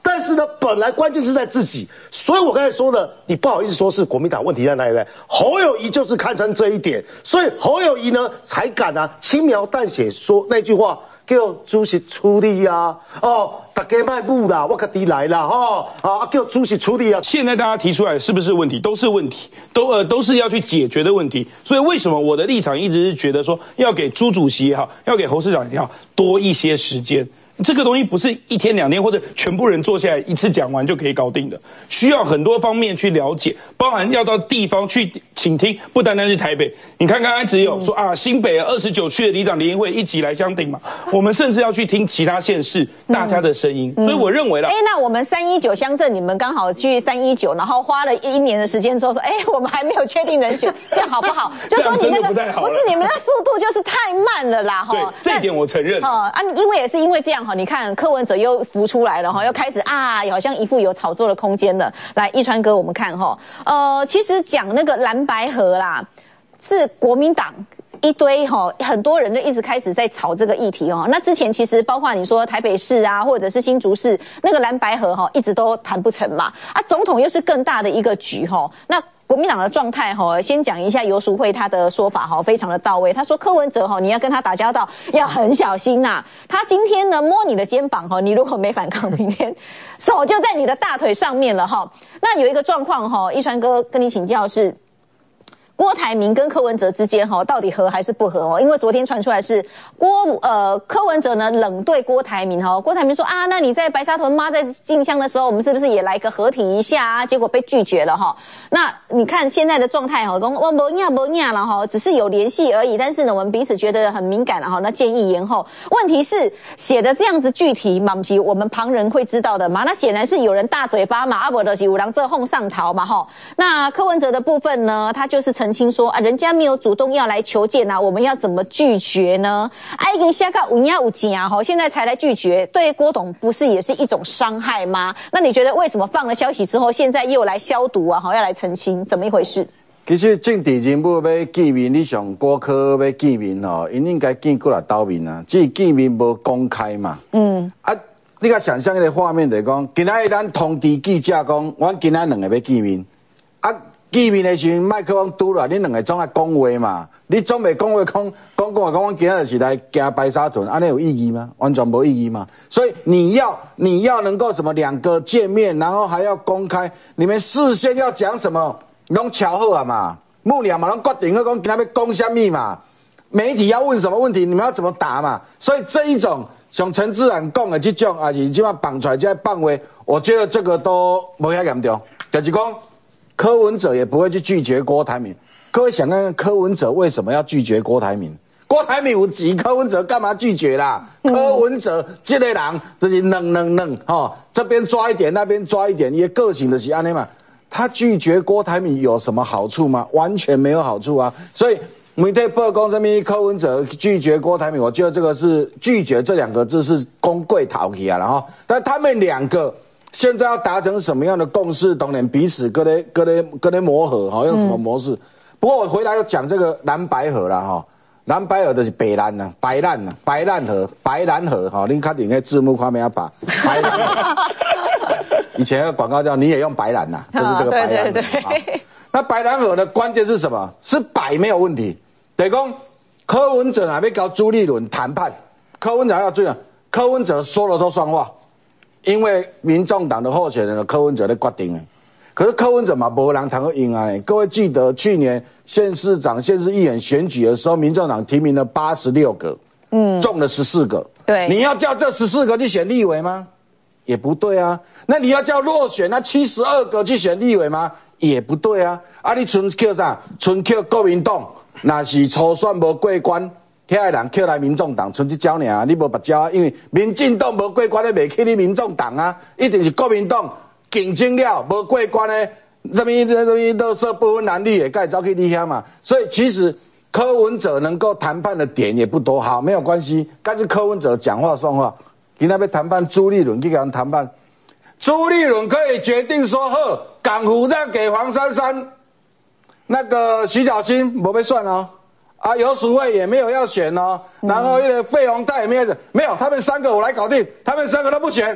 但是呢，本来关键是在自己，所以我刚才说的，你不好意思说是国民党问题在哪里呢？侯友宜就是看穿这一点，所以侯友宜呢才敢轻描淡写说那句话。叫主席处理啊！大家卖布啦，我自己来啦，叫主席处理啊！ 现在大家提出来是不是问题？都是问题，都是要去解决的问题。所以为什么我的立场一直是觉得说，要给朱主席也好，要给侯市长也好，多一些时间。这个东西不是1天2天或者全部人坐下来一次讲完就可以搞定的，需要很多方面去了解，包含要到地方去倾听，不单单是台北。你看刚才只有说新北29区的里长联谊会一起来相挺嘛，我们甚至要去听其他县市大家的声音。所以我认为啦， 那我们319乡镇，你们刚好去319，然后花了1年的时间之后说，我们还没有确定人选，这样好不好？就说你那个不是你们的速度就是太慢了啦， 对，这一点我承认。 因为也是因为这样。你看柯文哲又浮出来了又开始好像一副有炒作的空间了。来，一川哥，我们看其实讲那个蓝白合啦，是国民党一堆很多人就一直开始在炒这个议题那之前其实包括你说台北市或者是新竹市那个蓝白合一直都谈不成嘛总统又是更大的一个局那。国民党的状态先讲一下游淑慧他的说法非常的到位。他说柯文哲你要跟他打交道要很小心呐。他今天呢摸你的肩膀你如果没反抗，明天手就在你的大腿上面了那有一个状况一川哥跟你请教是。郭台铭跟柯文哲之间到底合还是不合因为昨天传出来是柯文哲呢冷对郭台铭郭台铭说那你在白沙屯妈在进香的时候，我们是不是也来个合体一下结果被拒绝了那你看现在的状态我没呀了只是有联系而已，但是呢我们彼此觉得很敏感了那建议延后。问题是写的这样子具体嘛，不是我们旁人会知道的嘛？那显然是有人大嘴巴嘛，不就是有人这哄上逃嘛那柯文哲的部分呢，他就是澄清说人家没有主动要来求见我们要怎么拒绝呢？已经下到有影有钱现在才来拒绝，对郭董不是也是一种伤害吗？那你觉得为什么放了消息之后，现在又来消毒要来澄清，怎么一回事？ 其实政治人物要见面，你像郭科要见面因应该见过来斗面只是见面无公开嘛。你甲想象那个画面就是讲，今仔日咱通知记者讲，阮今仔2个要见面见面的时候，麦克风拄来，你2个总爱讲话嘛？你总袂讲话讲，阮今仔就是来行白沙屯，安尼有意义吗？完全无意义嘛。所以你要能够什么2个见面，然后还要公开，你们事先要讲什么，拢瞧好嘛。幕僚嘛，拢决定好讲今仔要讲什么嘛。媒体要问什么问题，你们要怎么答嘛？所以这一种像陈志远讲的这种，还是即摆放出来这放话，我觉得这个都无遐严重，就是讲。柯文哲也不会去拒绝郭台铭。各位想看看柯文哲为什么要拒绝郭台铭？郭台铭有急，柯文哲干嘛拒绝啦？柯文哲这个人就是冷这边抓一点，那边抓一点，也个性的是安尼嘛。他拒绝郭台铭有什么好处吗？完全没有好处啊。所以媒体报讲什么柯文哲拒绝郭台铭，我觉得这个是拒绝这2个字是公贵讨起啊但他们2个。现在要达成什么样的共识？当然彼此跟咧磨合用什么模式？不过我回来要讲这个蓝白合啦蓝白合就是白蓝呐，白蓝合你看你那字幕画面要把白蓝合。以前的广告叫你也用白蓝呐，就是这个白蓝。对。那白蓝合的关键是什么？是白没有问题。等于讲柯文哲还没搞朱立伦谈判，柯文哲要注意，柯文哲说了都算话。因为民众党的候选人的柯文哲在决定可是柯文哲嘛，没人谈过赢各位记得去年县市长、县市议员选举的时候，民众党提名了86个，中了14个。对，你要叫这14个去选立委吗？也不对啊。那你要叫落选那72个去选立委吗？也不对啊。你剩叫啥？剩叫国民党，那是初选无过关。遐个人捡来民众党，剩一招尔，你无别招因为民进党无过关的，袂去你民众党一定是国民党竞争了无过关的，什么垃圾不分蓝绿也该走去你遐嘛。所以其实柯文哲能够谈判的点也不多，好，没有关系。但是柯文哲讲话算话，今天要谈判朱立伦去跟人谈判，朱立伦可以决定说好，港湖让给黄珊珊，那个徐小清没被算游淑慧也没有要选然后费鸿泰也没有，他们3个我来搞定，他们3个都不选，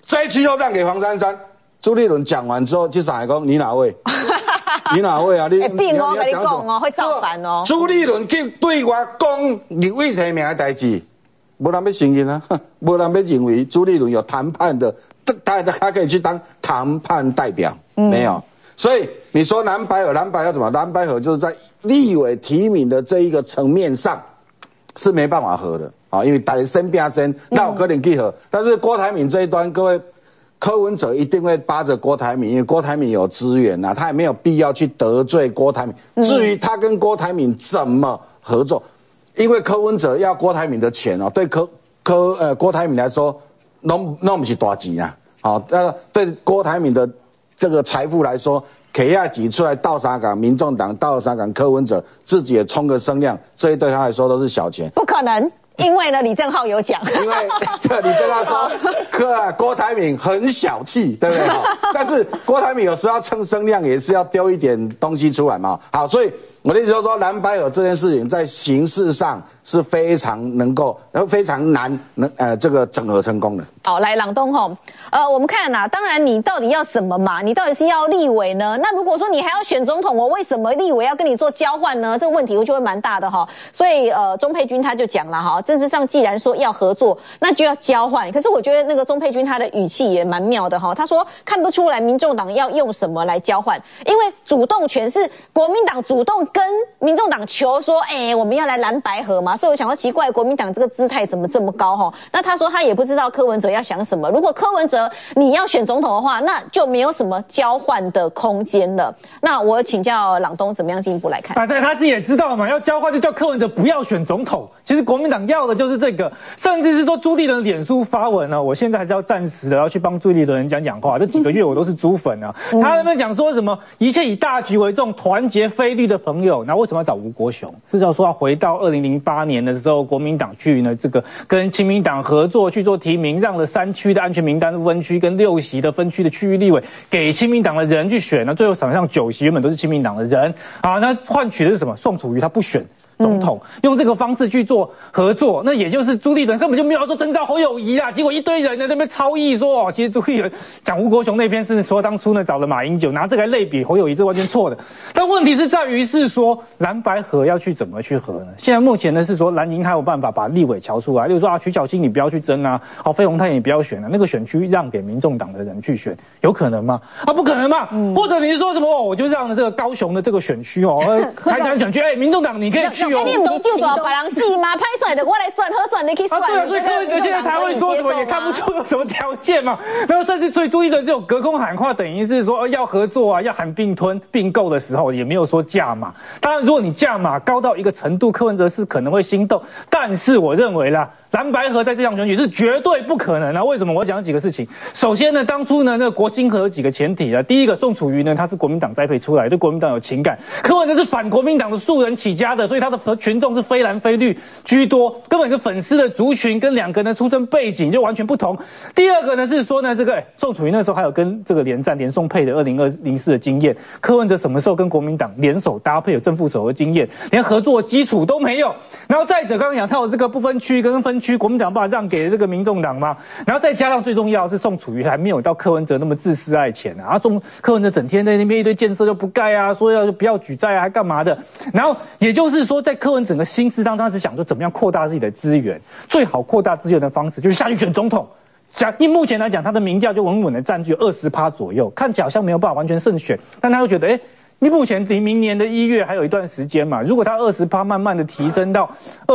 这一区又让给黄珊珊。朱立伦讲完之后，去上海讲你哪位？你哪位啊？你病哦，跟你讲哦，会造反哦。 朱立伦对我讲立委提名的代志，没人要承认啊，没人要认为朱立伦有谈判的，他可以去当谈判代表，没有。所以你说蓝白合要怎么？蓝白合就是在立委提名的这一个层面上是没办法合的啊，因为大家身边身，那有可能去合。但是郭台铭这一端，各位。柯文哲一定会扒着郭台铭，因为郭台铭有资源呐，他也没有必要去得罪郭台铭。至于他跟郭台铭怎么合作，因为柯文哲要郭台铭的钱哦，对郭台铭来说，那不是大钱啊，好，对郭台铭的这个财富来说，给亚挤出来倒沙港，民众党倒沙港，柯文哲自己也冲个声量，这对他来说都是小钱。 不可能。因为呢，李正皓有讲， 因为李正皓说，郭台铭很小气，对不对？但是郭台铭有时候要蹭声量，也是要丢一点东西出来嘛。好，所以我的意思就是说，蓝白合这件事情在形式上是非常能够，非常难这个整合成功的。 好，来朗东吼，我们看啊，当然你到底要什么嘛？你到底是要立委呢？那如果说你还要选总统，我为什么立委要跟你做交换呢？这个问题就会蛮大的哈。所以钟佩君他就讲了哈，政治上既然说要合作，那就要交换。可是我觉得那个钟佩君他的语气也蛮妙的哈，他说看不出来民众党要用什么来交换，因为主动权是国民党主动跟民众党求说，我们要来蓝白合嘛。所以我想说奇怪，国民党这个姿态怎么这么高哈？那他说他也不知道柯文哲要想什么。如果柯文哲你要选总统的话，那就没有什么交换的空间了。那我请教朗东怎么样进一步来看？ 对，他自己也知道嘛，要交换就叫柯文哲不要选总统。其实国民党要的就是这个，甚至是说朱立伦脸书发文呢，我现在还是要暂时的要去帮朱立伦讲话。这几个月我都是朱粉啊，他那边讲说什么一切以大局为重，团结非绿的朋友。那为什么要找吴国雄？是要说要回到2008年的时候，国民党去呢这个跟亲民党合作去做提名，让了3区的安全名单分区跟6席的分区的区域立委给亲民党的人去选，那最后场上9席原本都是亲民党的人啊，那换取的是什么？宋楚瑜他不选总统，用这个方式去做合作，那也就是朱立伦根本就没有要做征召侯友宜啦，结果一堆人在那边超议说，其实朱立伦讲吴国雄那篇是说当初呢找了马英九拿这个来类比侯友宜，这完全错的。但问题是在于是说蓝白合要去怎么去合呢？现在目前呢是说蓝营还有办法把立委瞧出来，例如说曲巧芯你不要去争啊，费鸿泰你不要选啊，那个选区让给民众党的人去选，有可能吗？不可能嘛。或者你是说什么我就让了这个高雄的这个选区台南选区，民众党你可以去。 你不是就抓别人死吗？拍算的我来算，合算你去算。 对啊，所以柯文哲现在才会说什么也看不出有什么条件嘛。然后甚至所以朱立伦这种隔空喊话，等于是说要合作啊，要喊并吞并购的时候，也没有说价码。当然，如果你价码高到一个程度，柯文哲是可能会心动。但是我认为啦，蓝白合在这场选举是绝对不可能啊！为什么？我讲几个事情。首先呢，当初呢，那个国经合有几个前提啊。第一个，宋楚瑜呢，他是国民党栽培出来，对国民党有情感。柯文哲是反国民党的素人起家的，所以他的群众是非蓝非绿居多，根本是粉丝的族群跟两个人的出身背景就完全不同。第二个呢是说呢，这个宋楚瑜那时候还有跟这个连宋配的2004的经验，柯文哲什么时候跟国民党联手搭配有正副手的经验，连合作基础都没有。然后再者，刚刚讲他有这个不分区跟分区，国民党把它让给这个民众党嘛，然后再加上最重要的是宋楚瑜还没有到柯文哲那么自私爱钱啊，柯文哲整天在那边一堆建设就不盖啊，说要不要举债啊，还干嘛的？然后也就是说，在柯文整个心思当中，他是想说怎么样扩大自己的资源，最好扩大资源的方式就是下去选总统。以目前来讲，他的民调就稳稳的占据20%左右，看起来好像没有办法完全胜选，但他又觉得你目前离明年的1月还有一段时间嘛，如果他20%慢慢的提升到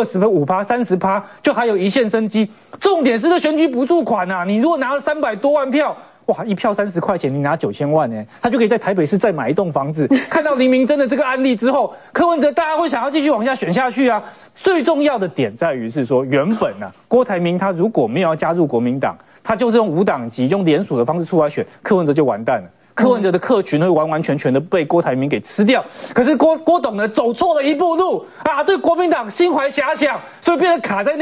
25%、30%，就还有一线生机。重点是这选举补助款啊，你如果拿了300多万票，哇，一票30块钱，你拿9000万呢，他就可以在台北市再买一栋房子。看到林明真的这个案例之后，柯文哲大家会想要继续往下选下去啊。最重要的点在于是说，原本啊，郭台铭他如果没有要加入国民党，他就是用无党籍、用联署的方式出来选，柯文哲就完蛋了。柯文哲的客群会完完全全的被郭台铭给吃掉，可是郭董呢走错了一步路啊，对国民党心怀遐想，所以变成卡在那边，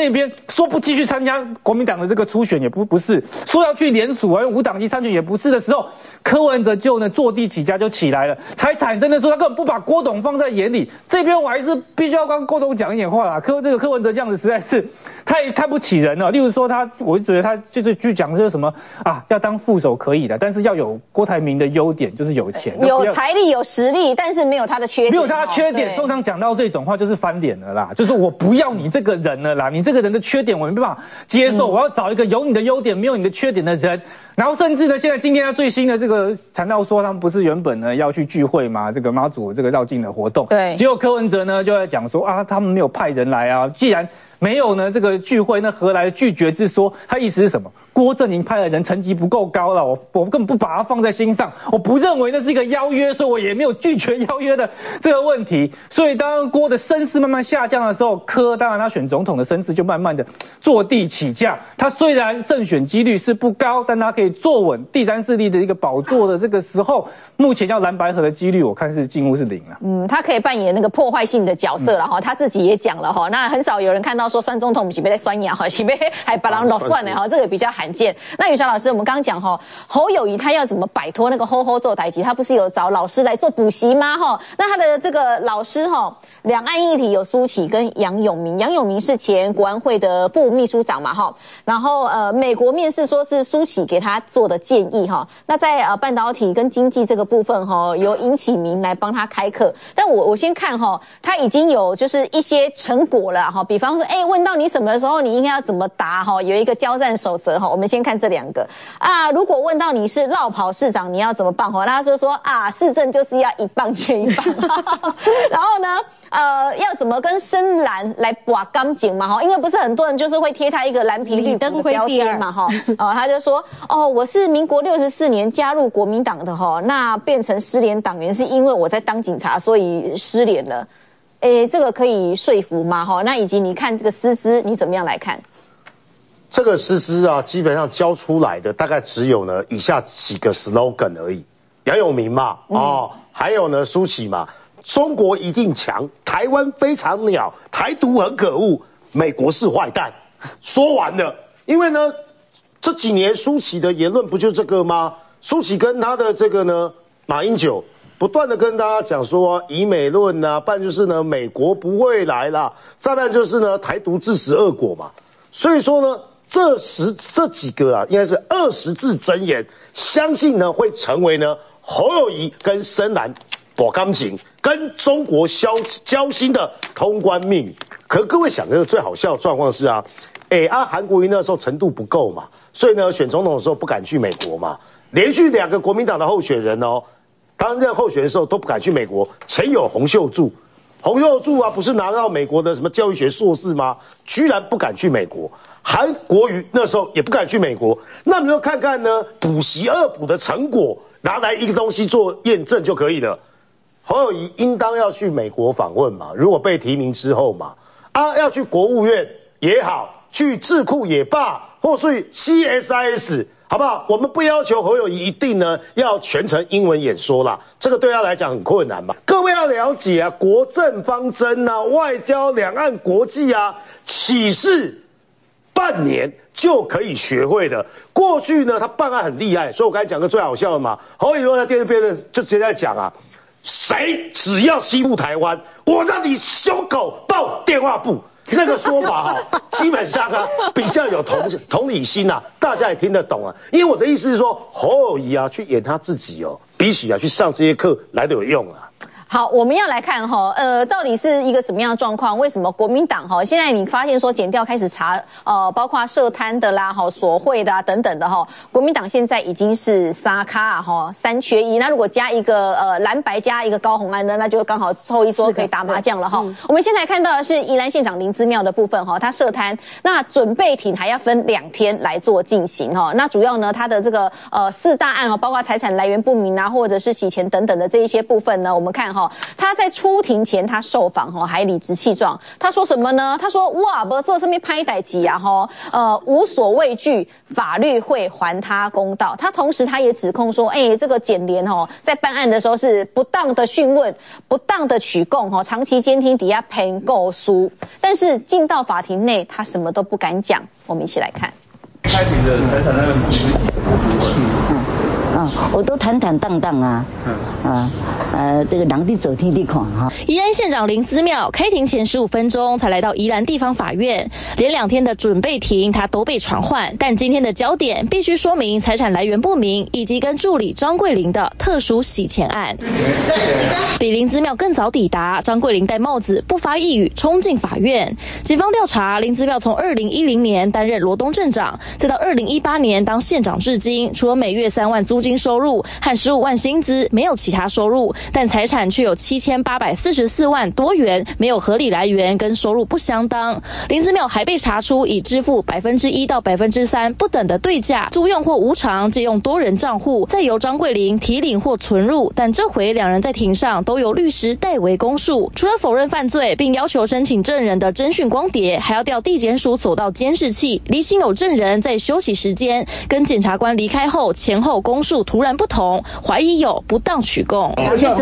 说不继续参加国民党的这个初选也不是，说要去联署啊，用无党籍参选也不是的时候，柯文哲就呢坐地起价就起来了，才产生的说他根本不把郭董放在眼里。这边我还是必须要跟郭董讲一点话啦，柯文哲这样子实在是太不起人了。例如说我就觉得他就是去讲这个什么啊，要当副手可以的，但是要有郭台铭的优点，就是有钱、 有财力、有实力，但是没有他的缺点。 没有他的缺点，通常讲到这种话就是翻脸了啦，就是我不要你这个人了啦，你这个人的缺点我没办法接受，我要找一个有你的优点没有你的缺点的人。然后甚至呢，现在今天他最新的这个谈到说，他们不是原本呢要去聚会嘛，这个妈祖这个绕境的活动，对，结果柯文哲呢就在讲说啊，他们没有派人来啊，既然没有呢这个聚会，那何来拒绝之说？他意思是什么？郭正宁派的人成绩不够高了，我根本不把他放在心上，我不认为那是一个邀约，所以我也没有拒绝邀约的这个问题。所以当郭的声势慢慢下降的时候，柯当然他选总统的声势就慢慢的坐地起价。他虽然胜选几率是不高，但他可以坐稳第三势力的一个宝座的这个时候，目前要蓝白合的几率我看是近乎是0了。 他可以扮演那个破坏性的角色了哈，他自己也讲了哈，那很少有人看到说酸总统不是被在酸牙哈，是被还把人都酸了哈，这个比较罕见。那宇翔老师，我们刚刚讲哈，侯友宜他要怎么摆脱那个吼吼做台籍？他不是有找老师来做补习吗？哈，那他的这个老师哈，两岸议题有苏起跟杨永明，杨永明是前国安会的副秘书长嘛哈，然后美国面试说是苏起给他做的建议哈，那在半导体跟经济这个部分哈，由尹启明来帮他开课，但我先看哈，他已经有就是一些成果了哈，比方说问到你什么时候你应该要怎么答哈，有一个交战守则哈，我们先看这2个啊，如果问到你是落跑市长你要怎么办哈，他就说啊，市政就是要一棒接一棒，然后呢要怎么跟深蓝来把钢筋嘛哈，因为不是很多人就是会贴他一个蓝皮绿的标签嘛哈，他就说我是民国64年加入国民党的哈，那变成失联党员是因为我在当警察所以失联了，这个可以说服吗哈？那以及你看这个师资你怎么样来看？ 这个师资啊，基本上教出来的大概只有呢以下几个 slogan 而已，杨永明嘛，还有呢苏起嘛，中国一定强，台湾非常鸟，台独很可恶，美国是坏蛋，说完了。因为呢这几年苏起的言论不就这个吗？苏起跟他的这个呢马英九不断的跟大家讲说以美论啊，不然就是呢美国不会来啦，再不然就是呢台独致死恶果嘛。所以说呢这几个啊，应该是20字真言，相信呢会成为呢侯友宜跟深蓝把钢琴跟中国交心的通关密语。可各位想，这个最好笑的状况是啊，韩国瑜那时候程度不够嘛，所以呢选总统的时候不敢去美国嘛，连续2个国民党的候选人哦，担任候选人的时候都不敢去美国。前有洪秀柱啊，不是拿到美国的什么教育学硕士吗？居然不敢去美国。韩国瑜那时候也不敢去美国，那我们就看看呢补习恶补的成果，拿来一个东西做验证就可以了。侯友宜应当要去美国访问嘛，如果被提名之后嘛，要去国务院也好，去智库也罢，或是 CSIS， 好不好？我们不要求侯友宜一定呢要全程英文演说啦，这个对他来讲很困难嘛。各位要了解啊，国政方针啊，外交、两岸国际啊，岂是半年就可以学会的？过去呢，他办案很厉害，所以我刚才讲个最好笑的嘛。侯友宜在电视边就直接在讲啊，谁只要欺负台湾，我让你胸口报电话簿。那个说法基本上啊比较有同理心啊，大家也听得懂啊。因为我的意思是说，侯友宜啊去演他自己哦，比起去上这些课来得有用啊。 好，我们要来看哈，到底是一个什么样的状况？为什么国民党哈现在你发现说检调开始查包括涉贪的啦、索贿的啊等等的哈，国民党现在已经是3咖啊哈，3缺1。那如果加一个蓝白加一个高虹安呢，那就刚好凑一桌可以打麻将了哈。我们现在看到的是宜兰县长林姿妙的部分哈，他涉贪，那准备庭还要分2天来做进行哈。那主要呢，他的这个4大案哈，包括财产来源不明啊，或者是洗钱等等的这一些部分呢，我们看哈。 哈，他在出庭前他受访哈，还理直气壮。他说什么呢？他说哇，不这上面拍歹机啊哈，无所畏惧，法律会还他公道。他同时他也指控说，这个检联哈在办案的时候是不当的讯问、不当的取供哈，长期监听底下评构书，但是进到法庭内，他什么都不敢讲。我们一起来看。 开庭的财产那个你们我都坦坦荡荡啊，这个人地走天地看哈。 宜兰县长林姿妙开庭前15分钟才来到宜兰地方法院，连2天的准备庭他都被传唤，但今天的焦点必须说明财产来源不明以及跟助理张桂玲的特殊洗钱案。比林姿妙更早抵达，张桂玲戴帽子不发一语冲进法院。警方调查，林姿妙从2010年担任罗东镇长，再到2018年当县长至今，除了每月3万租金收入和15万薪资，没有其他收入，但财产却有7844万多元，没有合理来源，跟收入不相当。林姿妙还被查出以支付1%到3%不等的对价租用或无偿借用多人账户，再由张桂玲提领或存入，但这回2人在庭上都由律师代为供述。除了否认犯罪，并要求申请证人的侦讯光碟，还要调地检署走到监视器，厘清有证人在休息时间跟检察官离开后前后供述突然不同，怀疑有不当取供。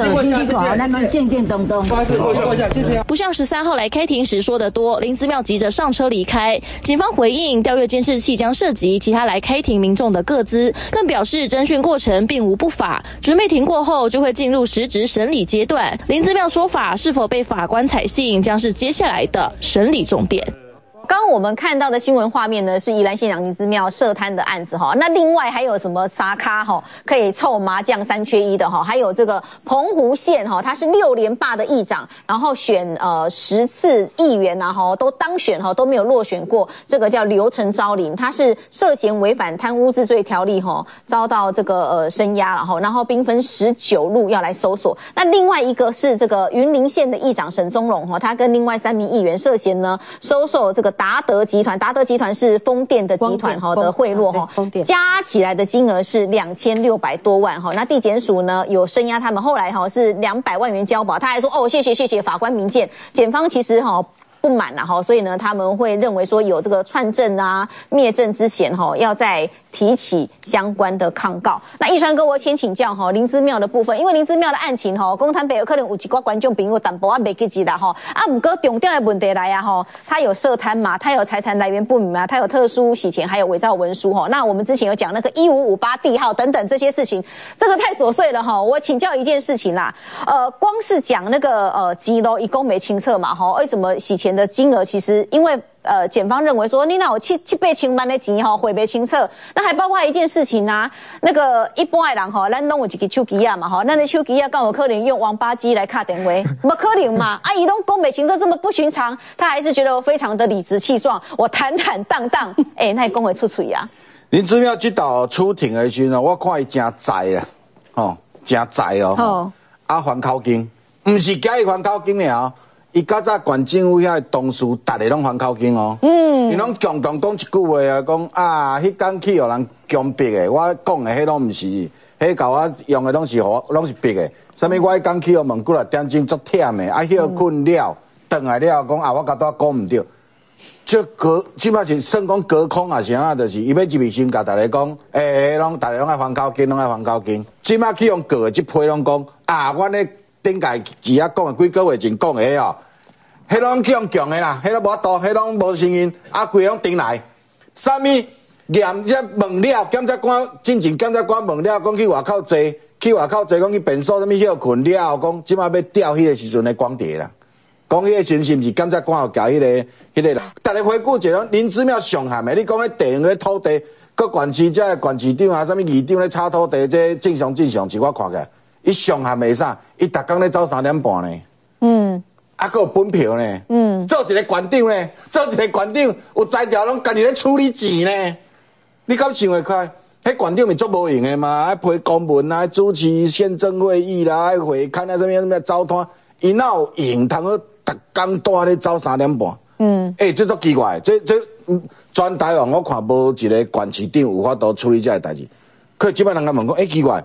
不像13号来开庭时说的多，林姿妙急着上车离开。警方回应调阅监视器将涉及其他来开庭民众的个资，更表示侦讯过程并无不法，准备庭过后就会进入实质审理阶段。林姿妙说法是否被法官采信，将是接下来的审理重点。 刚刚我们看到的新闻画面呢，是宜兰县长林姿妙涉贪的案子哈。那另外还有什么沙咖哈，可以凑麻将3缺1的哈，还有这个澎湖县哈，他是6连霸的议长，然后选10次议员啊哈，都当选哈，都没有落选过。这个叫刘成昭林，他是涉嫌违反贪污治罪条例哈，遭到这个声押了哈，然后兵分19路要来搜索。那另外一个是这个云林县的议长沈宗龙哈，他跟另外3名议员涉嫌呢收受这个达德集团是风电的集团哈的贿赂哈，加起来的金额是2600多万哈。那地检署呢有声押他们，后来哈是200万元交保，他还说谢谢法官明鉴。检方其实哈不满啦哈，所以呢他们会认为说有这个串证啊灭证之嫌哈，要再提起相关的抗告。那奕川哥，我先请教哈林姿妙的部分，因为林姿妙的案情哈，公摊北有可能有几个观众朋友淡薄没记记啦哈。不过重点的问题来啊哈，他有涉贪嘛，他有财产来源不明嘛，他有特殊洗钱，还有伪造文书哈。那我们之前有讲那个1558地号等等这些事情，这个太琐碎了哈。我请教一件事情啦，光是讲那个几楼一共没清册嘛哈，为什么洗钱的金额其实因为检方认为说你那有700万的钱哈会被清册，那还包括一件事情啊，那个一般的人哈，咱拢有一个手机啊嘛哈，咱的手机啊刚有可能用王八机来卡电话，没可能嘛？伊拢讲没清册这么不寻常，他还是觉得我非常的理直气壮，我坦坦荡荡，那讲会出嘴啊。 林姿妙这道出庭的时候，我看伊真在啦，真在哦，还口金，不是假伊还口金尔。伊较早县政府遐同事，逐个拢还口金哦。伊拢共同讲一句话啊，讲迄天去互人强逼的，我讲的迄拢毋是，迄甲我用的拢是逼的。啥物我迄天去互问几啊点钟足忝的，休困了，转来了讲我甲拄讲毋对。即摆是算讲隔空啊，是安那，就是伊要入去先甲逐个讲，拢逐个拢爱还口金，拢爱还口金。即摆去用告的即批拢讲阮咧。顶届只啊讲的几个月前讲的哦，迄拢去用强的啦，迄拢无法度，迄拢无声音，规拢顶来。啥物验这问了，检察官进前检察官问了，讲去外口坐，讲去便所啥物休困了，讲即摆要调迄个时阵的光碟啦。讲迄个时阵是毋是检察官有交迄个啦？逐个回顾一下，林姿妙上限的，你讲迄地方的土地，各县市这县市长啊，啥物议长咧炒土地，这正常，是我看起来。伊上限袂啥，伊逐工咧走3点半呢，还有本票呢，做一个县长呢，做一个县长有才调拢家己咧处理钱呢，你敢想会开？迄县长咪足无用的嘛，爱批公文啊，主持县政会议啦，爱会看啊什么走摊，伊哪有用？通好逐工带咧走3点半，这足奇怪，这全台湾我看无一个县市长有法度处理这个代志。可即摆人家问讲，奇怪。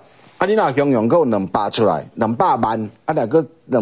啊，你若向用够200出来，200万，啊，若个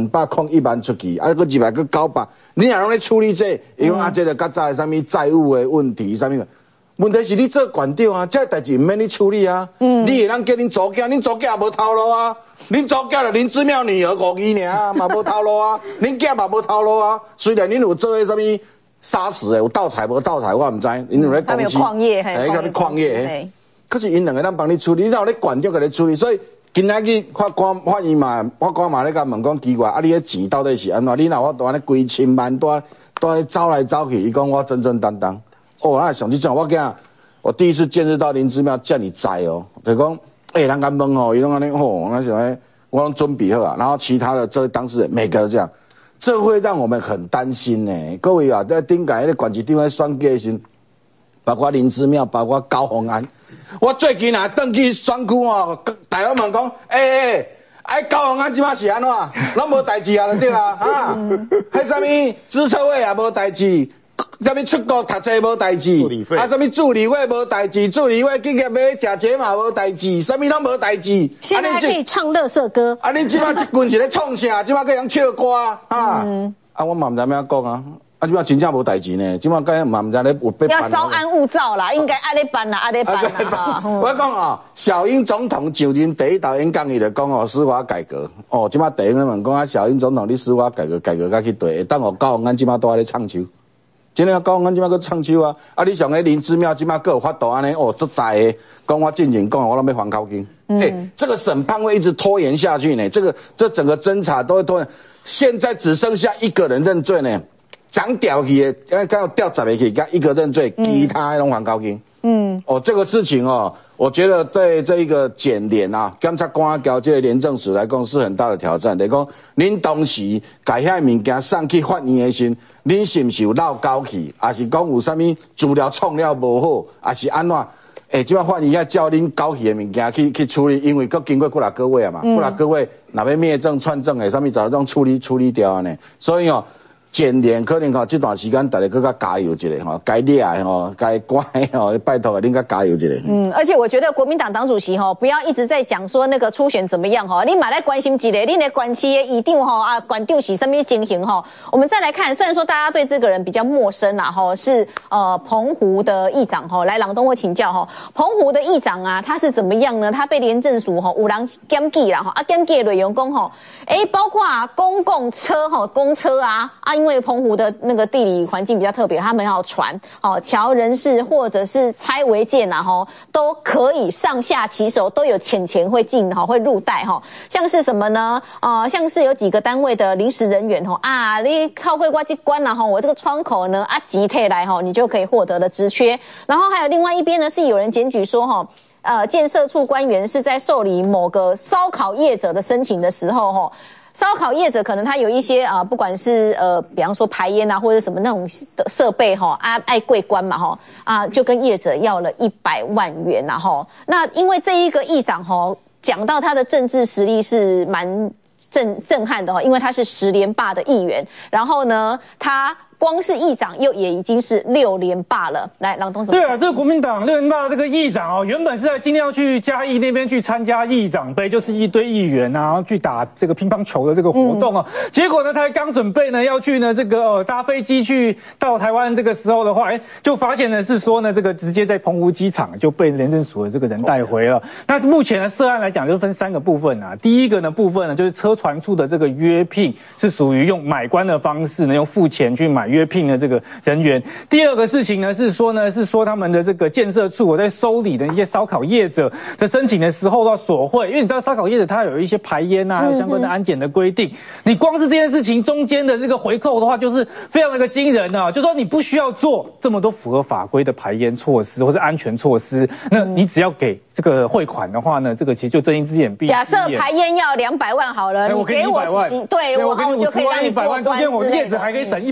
201万出去，啊，个200个900，你若拢咧处理这，伊讲啊，这个较早的啥物债务的问题，啥物？问题是你做县长啊，这代志唔免你处理啊。你会当叫恁祖囝，恁祖囝也无头路啊。恁祖囝就林芝妙女儿5亿尔，嘛无头路啊。恁囝嘛无头路啊。虽然恁有做迄啥物砂石的，有盗采无盗采，我唔知。因有咧公司， 矿业， 矿业。可是因两个咱帮你处理，你有咧管掉个咧处理，所以今仔日法官嘛咧甲问讲奇怪，啊，你迄钱到底是安怎？你若我安尼几千万都走来走去，伊讲我真正当当。哦，那上次讲我第一次见识到林芝妙这么窄哦，就讲人家问哦，伊拢安尼哦，那想我拢准备好啊，然后其他的这当事人每个都这样，这会让我们很担心呢。各位啊，在顶界咧管制地方选举时，包括林芝妙，包括高虹安，我最近啊登去选区哦，大佬问讲，高虹安即马是安怎？拢无代志啊，对啊，啊，还啥物资策会也无代志。啥物出国读册无代志，啊，啥物助理费无代志，助理费今日要食节嘛无代志，啥物拢无代志。 现在还可以唱垃圾歌。 啊，恁即摆即群是咧创啥？即摆个人唱歌啊，啊，我嘛唔知咩讲啊。啊，即摆真正无代志呢，即摆个嘛唔知咧有被办。 要稍安勿躁啦，应该按咧办啦，按咧办啦。 我讲哦，小英总统就任第一道演讲，伊就讲哦，司法改革。哦，即摆第一个问讲啊，小英总统你司法改革甲去对，当我高虹安即摆都在咧唱秋。今天高虹安即摆搁唱秋啊！啊，你上个林芝妙即摆搁有法度安尼哦，足在的，讲我进前讲，我都要还口金。这个审判会一直拖延下去呢。这整个侦查都会拖延，现在只剩下一个人认罪呢。讲调去的，刚调10个去，加一个认罪，其他拢还口金。这个事情哦，我觉得对这一个检联啊、检察官交这个廉政署来讲是很大的挑战。就是讲，您当时把遐物件送去法院的时，您是不是有闹交去，还是讲有啥物资料创了无好，还是安怎？即摆法院要叫恁交去的物件去处理，因为佫经过几6个月嘛，几6个月若要灭证串证的，啥物早种处理掉呢？所以哦。检联可能这段时间大家更加加油一下该厉害该乖拜托恁个加油一下。 而且我觉得国民党党主席不要一直在讲说那个初选怎么样你嘛来关心一下，恁的关系的议长馆长是什么情形我们再来看，虽然说大家对这个人比较陌生啦是澎湖的议长来郎东我请教澎湖的议长啊，他是怎么样呢？他被廉政署有人检举啦检举的内容讲包括公共车公车啊因为澎湖的那个地理环境比较特别，他们要船侨人士或者是拆违建都可以上下其手，都有钱会进会入袋像是什么呢？像是有几个单位的临时人员你靠过我这关啦我这个窗口呢集退来你就可以获得的职缺。然后还有另外一边呢，是有人检举说建设处官员是在受理某个烧烤业者的申请的时候烧烤业者可能他有一些不管是比方说排烟啊或者什么那种设备爱桂冠嘛就跟业者要了100万元那因为这一个议长讲到他的政治实力是蛮震撼的因为他是10连霸的议员，然后呢他光是议长也已经是6连霸了。来，郎东怎么看？ 对啊，这个国民党6连霸这个议长原本是在今天要去嘉义那边去参加议长杯，就是一堆议员然后去打这个乒乓球的这个活动结果呢，他刚准备呢要去呢这个搭飞机去到台湾这个时候的话，就发现呢是说呢这个直接在澎湖机场就被廉政署的这个人带回了。那目前呢涉案来讲就分3个部分第一个呢部分呢就是车船处的这个约聘是属于用买官的方式呢用付钱去买约聘的这个人员。第二个事情呢是说他们的这个建设处在收理的一些烧烤业者在申请的时候要索贿，因为你知道烧烤业者他有一些排烟还有相关的安检的规定，你光是这件事情中间的这个回扣的话就是非常的一个惊人就说你不需要做这么多符合法规的排烟措施或是安全措施，那你只要给这个汇款的话呢，这个其实就睁一只眼闭一只眼。 假设排烟要200万好了，你给我10几，对我给你50万100万， 中间我们业者还可以省100万下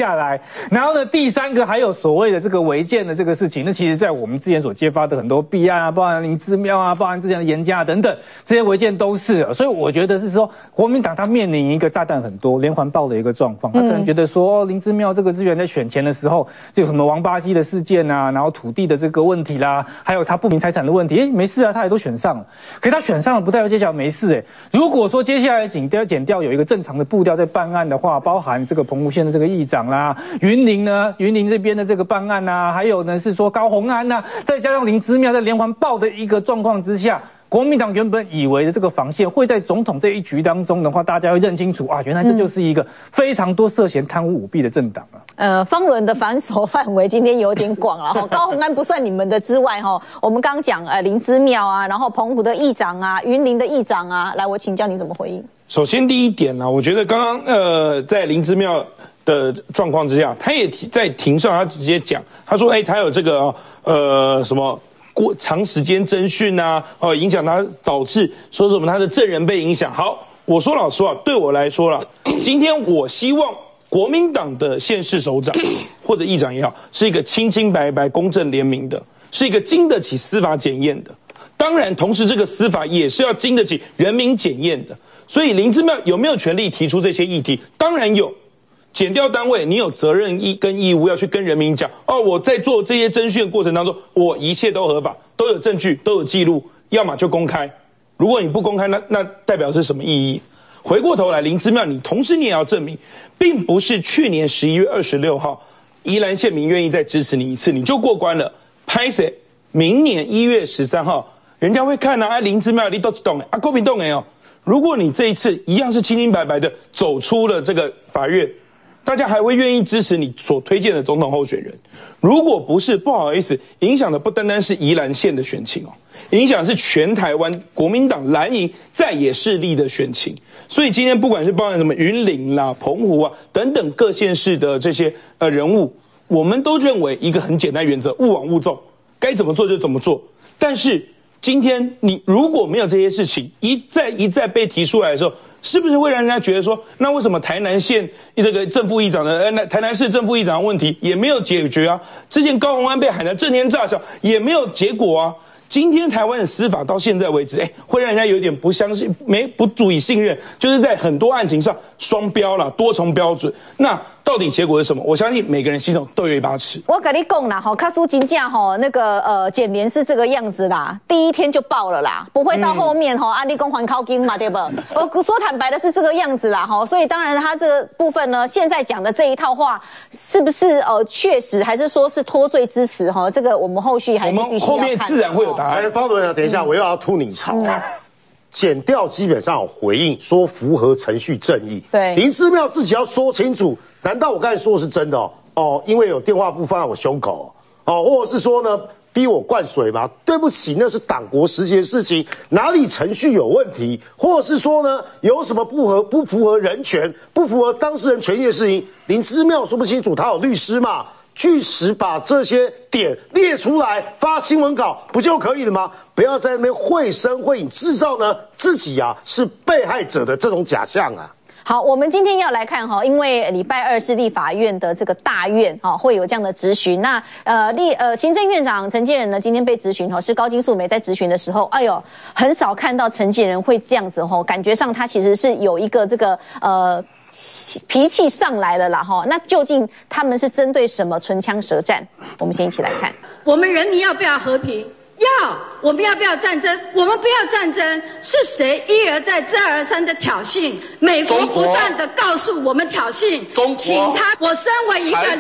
下来。然后呢，第三个还有所谓的这个违建的这个事情，那其实在我们之前所揭发的很多弊案啊，包含林姿妙啊，包含之前的严家等等，这些违建都是。所以我觉得是说，国民党他面临一个炸弹很多、连环爆的一个状况，他可能觉得说，林姿妙这个资源在选前的时候，就有什么王八鸡的事件啊，然后土地的这个问题啦，还有他不明财产的问题，没事啊，他也都选上了。可是他选上了，不代表接下来没事如果说接下来检调有一个正常的步调在办案的话，包含这个澎湖县的这个议长啦，云林这边的这个办案啊，还有呢是说高虹安啊，再加上林姿妙在连环爆的一个状况之下。国民党原本以为的这个防线会在总统这一局当中的话，大家会认清楚啊，原来这就是一个非常多涉嫌贪污舞弊的政党啊。 方伦的反手范围今天有点广了哈，高虹安不算你们的之外哈，我们刚刚讲林姿妙啊，然后澎湖的议长啊，云林的议长啊，来我请教你怎么回应？ 首先第一点呢，我觉得刚刚在林姿妙的状况之下，他也在庭上他直接讲，他说他有这个什么。长时间侦讯啊，影响他，导致说什么他的证人被影响。好，我说老实话，对我来说啦，今天我希望国民党的县市首长或者议长也好，是一个清清白白、公正廉明的，是一个经得起司法检验的。当然，同时这个司法也是要经得起人民检验的。所以林姿妙有没有权利提出这些议题？当然有。检调单位，你有责任跟义务要去跟人民讲我在做这些侦讯的过程当中，我一切都合法，都有证据，都有记录，要么就公开。如果你不公开，那代表是什么意义？回过头来，林姿妙，同时你也要证明，并不是去年11月26号，宜兰县民愿意再支持你一次，你就过关了。拍谁？明年1月13号，人家会看林姿妙你都懂国民党如果你这一次一样是清清白白的走出了这个法院。大家还会愿意支持你所推荐的总统候选人？如果不是，不好意思，影响的不单单是宜兰县的选情影响是全台湾国民党蓝营在野势力的选情。所以今天不管是包含什么云林啦、澎湖啊等等各县市的这些人物，我们都认为一个很简单原则：勿枉勿纵，该怎么做就怎么做。但是今天你如果没有这些事情一再被提出来的时候，是不是会让人家觉得说，那为什么台南县这个正副议长的台南市正副议长的问题也没有解决啊？之前高虹安被喊得震天炸响，也没有结果啊。今天台湾的司法到现在为止，会让人家有点不相信，不足以信任，就是在很多案情上双标啦，多重标准。那到底结果是什么？我相信每个人心中都有一把尺。我跟你讲啦，卡苏金价那个检联是这个样子啦，第一天就爆了啦，不会到后面安利公还靠金嘛，对不？我说坦白的是这个样子啦所以当然他这个部分呢，现在讲的这一套话是不是确实，还是说是脱罪支持这个我们后续还是必须要看。 我们后面自然会有答案。 方主任，等一下，我又要吐你槽检调基本上有回应说符合程序正义， 对， 林姿妙自己要说清楚，难道我刚才说的是真的因为有电话簿放在我胸口或者是说呢逼我灌水吗？对不起，那是党国时期的事情，哪里程序有问题，或者是说呢有什么不符合人权、不符合当事人权益的事情，林姿妙说不清楚，他有律师嘛？据实把这些点列出来发新闻稿不就可以了吗？不要在那边绘声绘影，制造呢自己是被害者的这种假象啊。 好，我们今天要来看因为礼拜二是立法院的这个大院会有这样的质询。那行政院长陈建仁呢今天被质询是高金素梅在质询的时候，很少看到陈建仁会这样子感觉上他其实是有一个这个脾气上来了啦那究竟他们是针对什么唇枪舌战？我们先一起来看。 我们人民要不要和平？要。我们要不要战争？我们不要战争。是谁一而再再而三的挑衅？美国不断的告诉我们挑衅，请他。我身为一个2300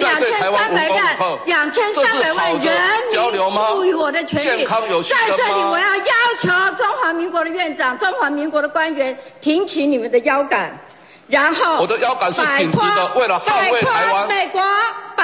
万人民赋予我的权利，在这里我要要求中华民国的院长、中华民国的官员挺起你们的腰杆。然后， 我的腰杆是挺直的，为了捍卫台湾。 美国摆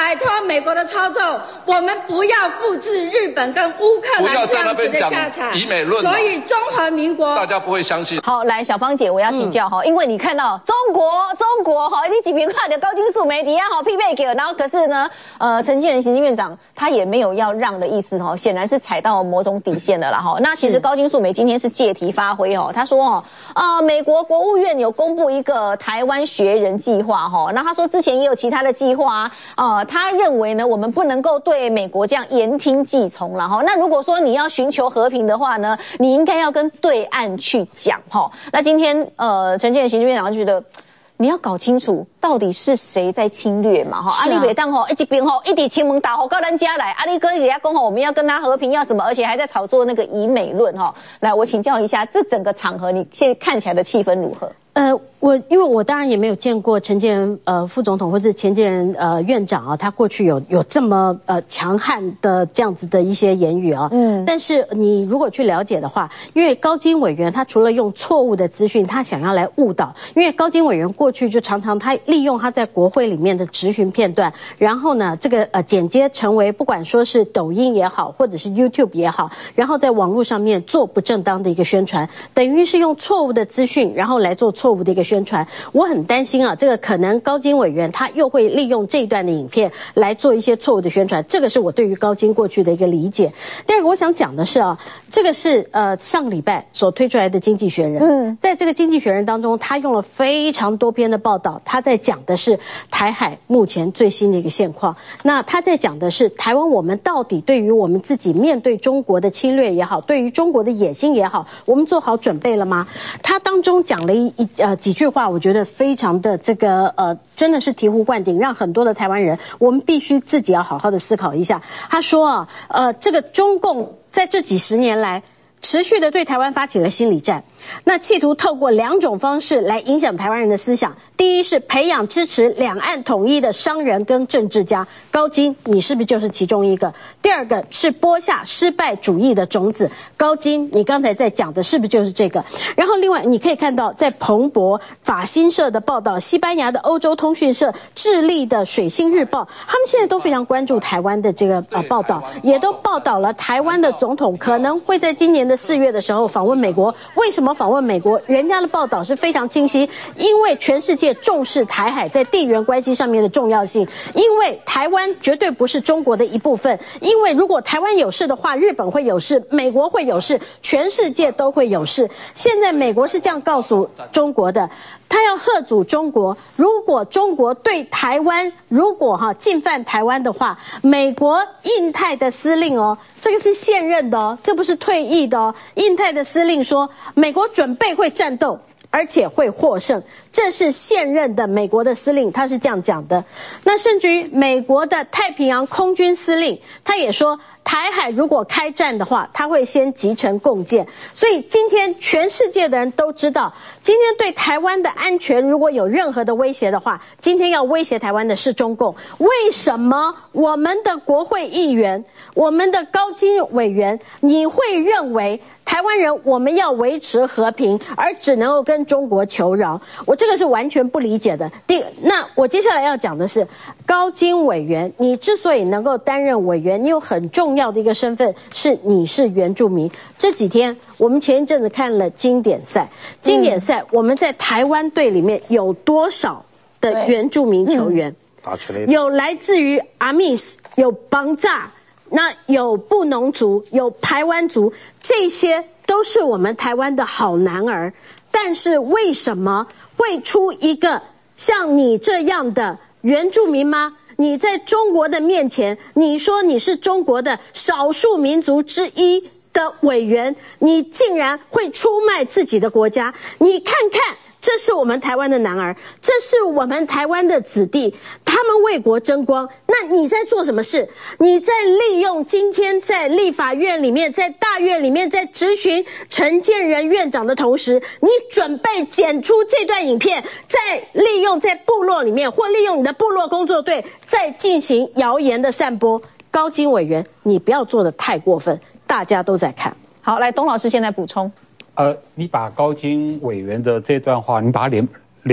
摆脱美国的操纵，我们不要复制日本跟乌克兰这样子的下场。 以美论， 所以中华民国大家不会相信。 好，来小芳姐，我要请教哈，因为你看到中国哈，你几边看的高金素媒体啊，好匹配给，然后可是呢，陈建仁行政院长他也没有要让的意思哈，显然是踩到某种底线的啦哈。那其实高金素梅今天是借题发挥哦，他说美国国务院有公布一个台湾学人计划哈，那他说之前也有其他的计划他认为呢，我们不能够对美国这样言听计从了哈。那如果说你要寻求和平的话呢，你应该要跟对岸去讲哈。那今天陈建仁行政院长就觉得你要搞清楚到底是谁在侵略嘛哈。你别当一边一直亲门打到咱家来，你哥给他讲我们要跟他和平要什么，而且还在炒作那个以美论哈。来，我请教一下，这整个场合你现在看起来的气氛如何？ 因为我当然也没有见过陈建仁副总统或者陈建仁院长啊，他过去有这么强悍的这样子的一些言语啊，但是你如果去了解的话，因为高金委员他除了用错误的资讯，他想要来误导，因为高金委员过去就常常他利用他在国会里面的质询片段，然后呢这个剪接成为不管说是抖音也好，或者是 YouTube 也好，然后在网络上面做不正当的一个宣传，等于是用错误的资讯，然后来做错误的一个宣传。我很担心啊，这个可能高金委员他又会利用这一段的影片来做一些错误的宣传，这个是我对于高金过去的一个理解。第二个我想讲的是啊，这个是上礼拜所推出来的《经济学人》，在这个《经济学人》当中，他用了非常多篇的报道，他在讲的是台海目前最新的一个现况。那他在讲的是台湾我们到底对于我们自己面对中国的侵略也好，对于中国的野心也好，我们做好准备了吗？他当中讲了几句话，我觉得非常的这个真的是醍醐灌顶，让很多的台湾人我们必须自己要好好的思考一下。他说这个中共在这几十年来持续的对台湾发起了心理战，那企图透过2种方式来影响台湾人的思想。第一是培养支持两岸统一的商人跟政治家，高金你是不是就是其中一个？第二个是播下失败主义的种子，高金你刚才在讲的是不是就是这个？然后另外你可以看到在彭博、法新社的报道，西班牙的欧洲通讯社、智利的水星日报，他们现在都非常关注台湾的这个报道，也都报道了台湾的总统可能会在今年的4月的时候访问美国。为什么访问美国？人家的报道是非常清晰，因为全世界重视台海在地缘关系上面的重要性，因为台湾绝对不是中国的一部分，因为如果台湾有事的话，日本会有事，美国会有事，全世界都会有事。现在美国是这样告诉中国的，他要嚇阻中国，如果中国对台湾如果进犯台湾的话，美国印太的司令这个是现任的这不是退役的印太的司令说美国准备会战斗，而且会获胜，这是现任的美国的司令，他是这样讲的。那甚至于美国的太平洋空军司令，他也说台海如果开战的话，他会先集成共建。所以今天全世界的人都知道，今天对台湾的安全如果有任何的威胁的话，今天要威胁台湾的是中共。为什么我们的国会议员，我们的高金委员，你会认为台湾人我们要维持和平，而只能够跟中国求饶？我这个是完全不理解的。那我接下来要讲的是，高金委员，你之所以能够担任委员，你有很重要的一个身份，是你是原住民。这几天我们前一阵子看了经典赛，我们在台湾队里面有多少的原住民球员？有来自于阿密斯，有邦扎，那有布农族，有排湾族，这些都是我们台湾的好男儿。但是为什么会出一个像你这样的原住民吗？你在中国的面前，你说你是中国的少数民族之一的委员，你竟然会出卖自己的国家。你看看，这是我们台湾的男儿，这是我们台湾的子弟，他们为国争光。那你在做什么事？你在利用今天在立法院里面，在大院里面，在质询陈建仁院长的同时，你准备剪出这段影片，再利用在部落里面，或利用你的部落工作队，再进行谣言的散播。高金委员，你不要做得太过分，大家都在看。 好，来董老师现在补充。 你把高金委员的这段话，你把它连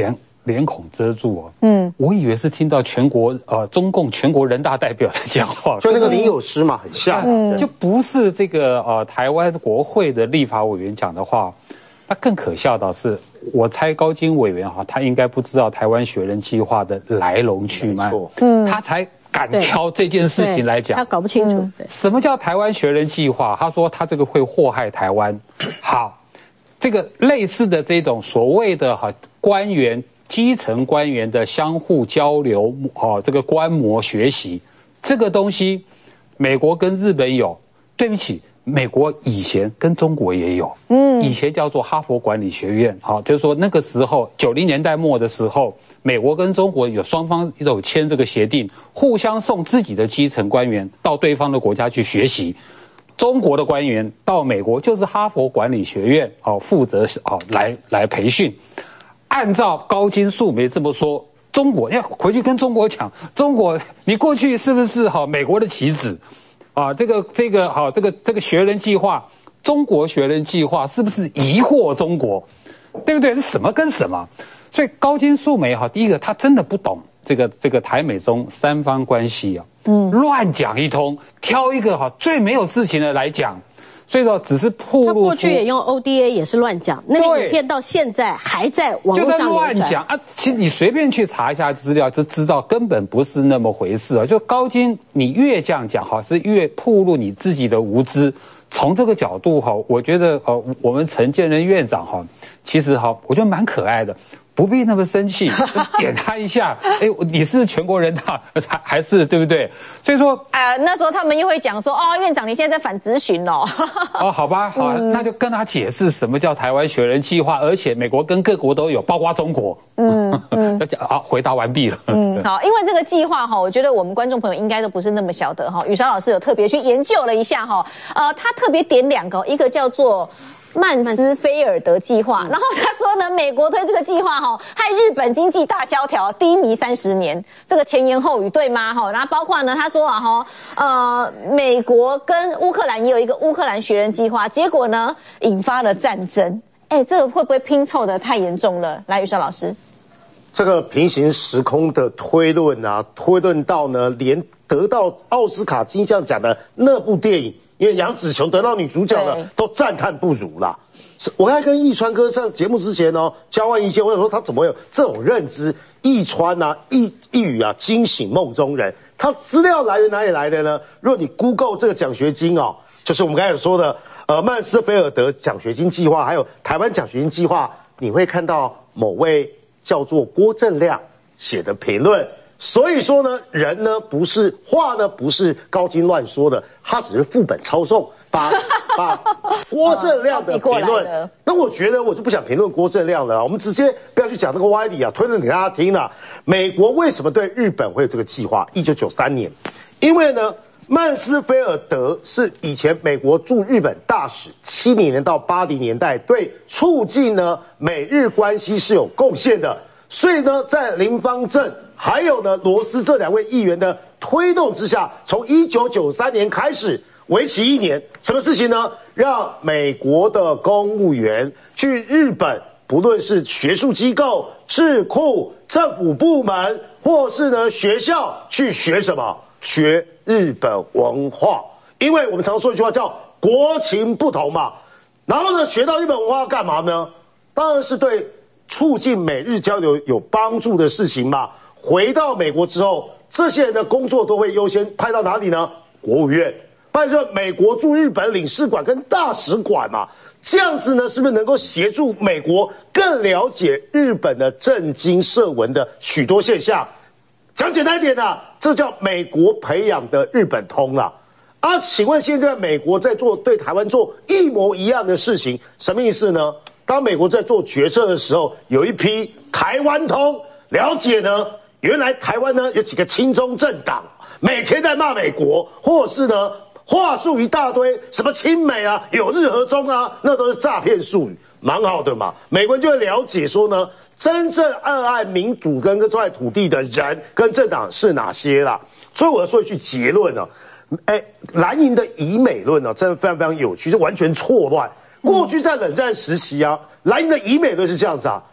脸孔遮住哦，我以为是听到中共全国人大代表在讲话， 就那个林友诗嘛，很像， 就不是这个台湾国会的立法委员讲的话。那更可笑的是，我猜高金委员他应该不知道台湾学人计划的来龙去脉，他才敢挑这件事情来讲， 他搞不清楚。 什么叫台湾学人计划？他说他这个会祸害台湾。好，这个类似的这种所谓的官员基层官员的相互交流，这个观摩学习这个东西，美国跟日本有，对不起。美国以前跟中国也有，以前叫做哈佛管理学院，就是说那个时候90年代末的时候，美国跟中国双方都有签这个协定，互相送自己的基层官员到对方的国家去学习，中国的官员到美国就是哈佛管理学院负责来培训。按照高金素梅这么说，中国要回去跟中国讲，中国你过去是不是美国的棋子？这个学人计划，中国学人计划是不是疑惑中国，对不对？是什么跟什么？所以高金素梅第一个他真的不懂这个台美中三方关系乱讲一通，挑一个最没有事情的来讲。所以说，只是暴露他过去也用 ODA 也是乱讲，那个影片到现在还在网络上流传。 就在乱讲啊！其实你随便去查一下资料，就知道根本不是那么回事啊！就高金，你越这样讲是越暴露你自己的无知。从这个角度我觉得我们陈建仁院长其实我觉得蛮可爱的。不必那么生气，点他一下。你是全国人大还是对不对？所以说， 那时候他们又会讲说，院长你现在在反咨询哦。 好吧，好，那就跟他解释什么叫台湾学人计划，而且美国跟各国都有，包括中国。好，回答完毕了。 好，因为这个计划我觉得我们观众朋友应该都不是那么晓得雨韶老师有特别去研究了一下他特别点2个，一个叫做曼斯菲尔德计划，然后他说呢，美国推这个计划害日本经济大萧条，低迷30年，这个前言后语对吗？然后包括呢，他说美国跟乌克兰也有一个乌克兰学人计划，结果呢引发了战争。这个会不会拼凑的太严重了？来，宇韶老师， 这个平行时空的推论推论到呢，连得到奥斯卡金像奖的那部电影。因为杨紫琼得到女主角的都赞叹不如啦。我还跟易川哥上节目之前交换意见，我想说他怎么有这种认知？易川一语惊醒梦中人。他资料来源哪里来的呢？如果你 Google 这个奖学金就是我们刚才说的曼斯菲尔德奖学金计划，还有台湾奖学金计划，你会看到某位叫做郭正亮写的评论。所以说呢，人呢不是话呢不是高金乱说的，他只是副本抄送，把郭正亮的评论。那我觉得我就不想评论郭正亮了，我们直接不要去讲那个歪理推论给大家听了。美国为什么对日本会有这个计划？1993年，因为呢，曼斯菲尔德是以前美国驻日本大使，70年到80年代对促进呢美日关系是有贡献的，所以呢，在林芳正还有呢，罗斯这2位议员的推动之下，从1993年开始，为期1年，什么事情呢？让美国的公务员去日本，不论是学术机构、智库、政府部门，或是呢学校，去学什么？学日本文化。因为我们常说一句话叫“国情不同”嘛。然后呢，学到日本文化要干嘛呢？当然是对促进美日交流有帮助的事情嘛。回到美国之后，这些人的工作都会优先派到哪里呢？国务院，派到美国驻日本领事馆跟大使馆嘛。这样子呢，是不是能够协助美国更了解日本的政经社文的许多现象？讲简单一点这叫美国培养的日本通啦。请问现在美国在对台湾做一模一样的事情，什么意思呢？当美国在做决策的时候，有一批台湾通了解呢。原来台湾呢有几个亲中政党，每天在骂美国，或者是呢话术一大堆，什么亲美有日和中那都是诈骗术语，蛮好的嘛。美国人就会了解说呢，真正热爱民主跟这块土地的人跟政党是哪些啦。所以我要说一句结论蓝营的以美论真的非常非常有趣，就完全错乱。过去在冷战时期蓝营的以美论是这样子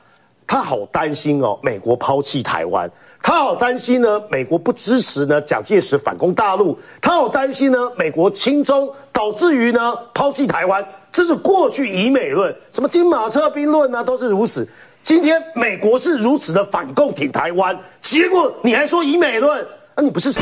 他好担心哦，美国抛弃台湾。他好担心呢，美国不支持呢蒋介石反攻大陆，他好担心呢，美国亲中导致于呢抛弃台湾，这是过去以美论，什么金马车兵论啊，都是如此。今天美国是如此的反共挺台湾，结果你还说以美论，那你不是？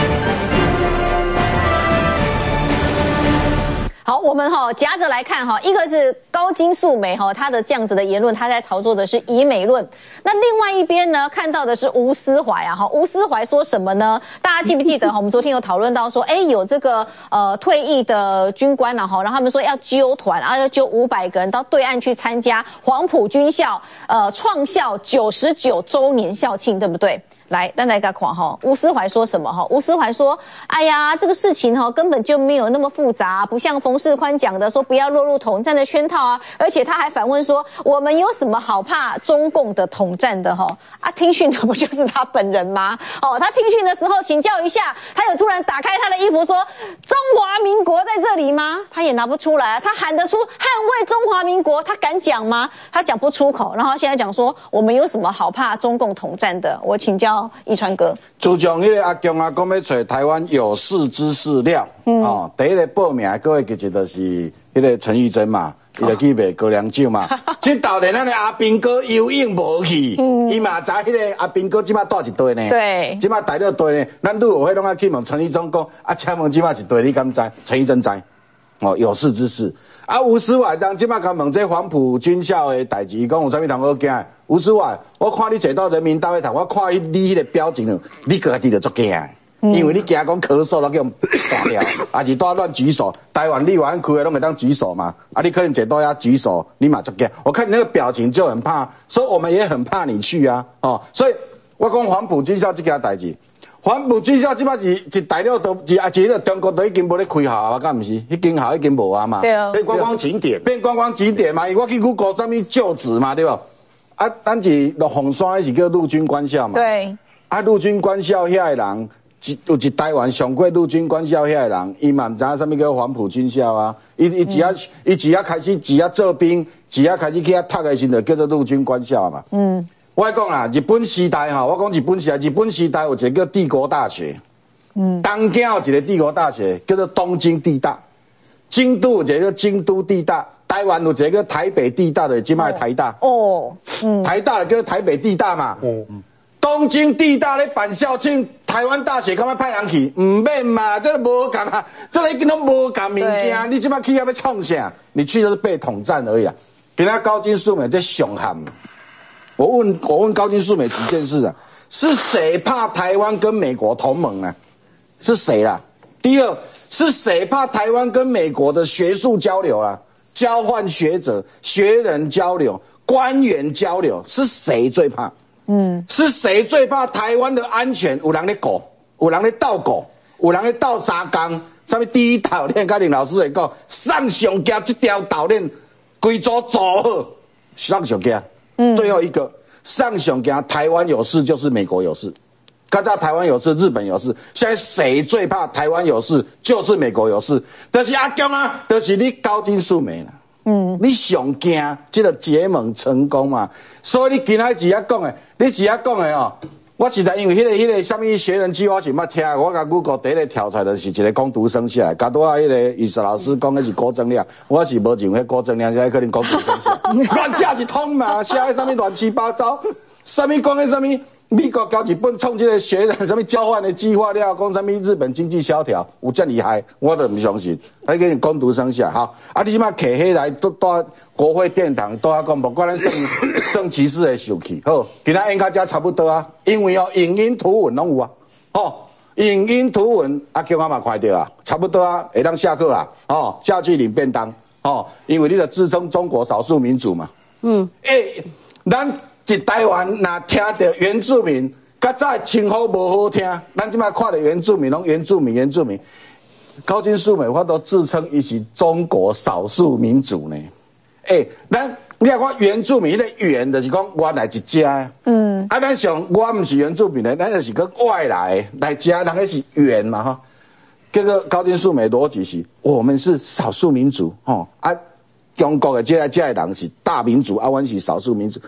好，我们夹着来看一个是高金素梅她的这样子的言论，她在操作的是以美论。那另外一边呢，看到的是吴思怀啊，吴思怀说什么呢？大家记不记得我们昨天有讨论到说，有这个退役的军官然后他们说要揪团，然后要揪500个人到对岸去参加黄埔军校创校99周年校庆，对不对？来，咱来看吴思怀说什么吴思怀说，哎呀，这个事情根本就没有那么复杂，不像冯世宽讲的说不要落入统战的圈套啊，而且他还反问说，我们有什么好怕中共的统战的听讯的不就是他本人吗？他听讯的时候请教一下，他有突然打开他的衣服说中华民国在这里吗？他也拿不出来啊，他喊得出捍卫中华民国，他敢讲吗？他讲不出口，然后现在讲说我们有什么好怕中共统战的？我请教一川哥， 自从迄个阿强阿公要找台湾有识之士了，第一个报名各位其实就是迄个陈玉珍嘛，伊就去卖高粱酒嘛。这道连咱的阿兵哥游泳无去，伊嘛知迄个阿兵哥即马带一队呢， 对， 即马带了队呢，咱陆委会拢爱去问陈立忠讲，请问即马一队你敢知？陈玉珍知，有识之士。吴思怀当即马甲问这黄埔军校的代志，伊讲有啥物通好惊？吴思怀，我看你坐到人民大会堂，我看你迄个表情，你家己就足惊，因为你惊讲咳嗽了，叫人大掉，还是在乱举手。台湾立委开的拢会当举手嘛？你可能坐到遐举手，你嘛足惊。我看你那个表情就很怕，所以我们也很怕你去啊，所以我讲黄埔军校这件代志。黄埔军校即摆一大了都一个中国都已经无咧开校啊，敢毋是？迄间校已经无啊嘛。 对啊， 变观光景点， 变观光景点嘛。因为我去Google上面就职嘛，对不？咱是凤山是叫陆军官校嘛。 对。 陆军官校遐的人，有一台湾上过陆军官校遐的人，伊嘛毋知影啥物叫黄埔军校啊。伊只要开始做兵，只要开始去遐读的时候，就叫做陆军官校嘛。我讲啊，日本时代我讲日本时代有一个叫帝国大学，东京有一个帝国大学叫做东京帝大，京都有一个叫京都帝大，台湾有一个叫台北帝大的，即卖台大。台大的叫台北帝大嘛。东京帝大咧办校庆，台湾大学敢要派人去？唔免嘛，这个无共啊，这个已经都无共物件。你即摆去要创啥？你去就是被统战而已啊。今仔高金素梅这上喊。我问高金素梅几件事啊？是谁怕台湾跟美国同盟呢？是谁啦？第二，是谁怕台湾跟美国的学术交流啊？交换学者、学人交流、官员交流，是谁最怕？是谁最怕台湾的安全？有人咧搞，有人咧斗狗，有人咧斗三工。什么第一岛链？甲林老师会讲，上上家这条岛链规组做好，上上家。最后一个上上家，台湾有事就是美国有事，刚才台湾有事，日本有事，现在谁最怕台湾有事就是美国有事，就是阿强啊，就是你高金素梅啦。你上惊这个结盟成功嘛？所以你今仔只要讲的，你只要讲的我实在因为迄个什么学人计划是捌听，我甲 Google 第一个跳出来就是一个工读生下来，甲多迄个语文老师讲的是郭正亮，我是无认为郭正亮现在可能工读生下来，乱写一通嘛，写的什么乱七八糟，什么讲的什么美国交日本创这个学人什么交换的计划了，讲什么日本经济萧条，有这厉害，我都唔相信，还给你工读生下好，你即马摕起来都国会殿堂都讲，不管咱圣骑士的受气，好，今仔演到这差不多啊，因为影音图文拢有啊，影音图文叫我嘛看到啊，差不多啊，会当下课啊，下去领便当，因为你的自称中国少数民族嘛，咱一台湾若听到原住民，较早称呼无好听，咱即摆看到原住民拢原住民，高金素梅我都自称伊是中国少数民族呢。你看看原住民，迄个原就是讲原来一家，咱想我唔是原住民的，咱就是个外来家，人家是原嘛哈。这个高金素梅逻辑是，我们是少数民族中国的这个人是大民族，阮是少数民族。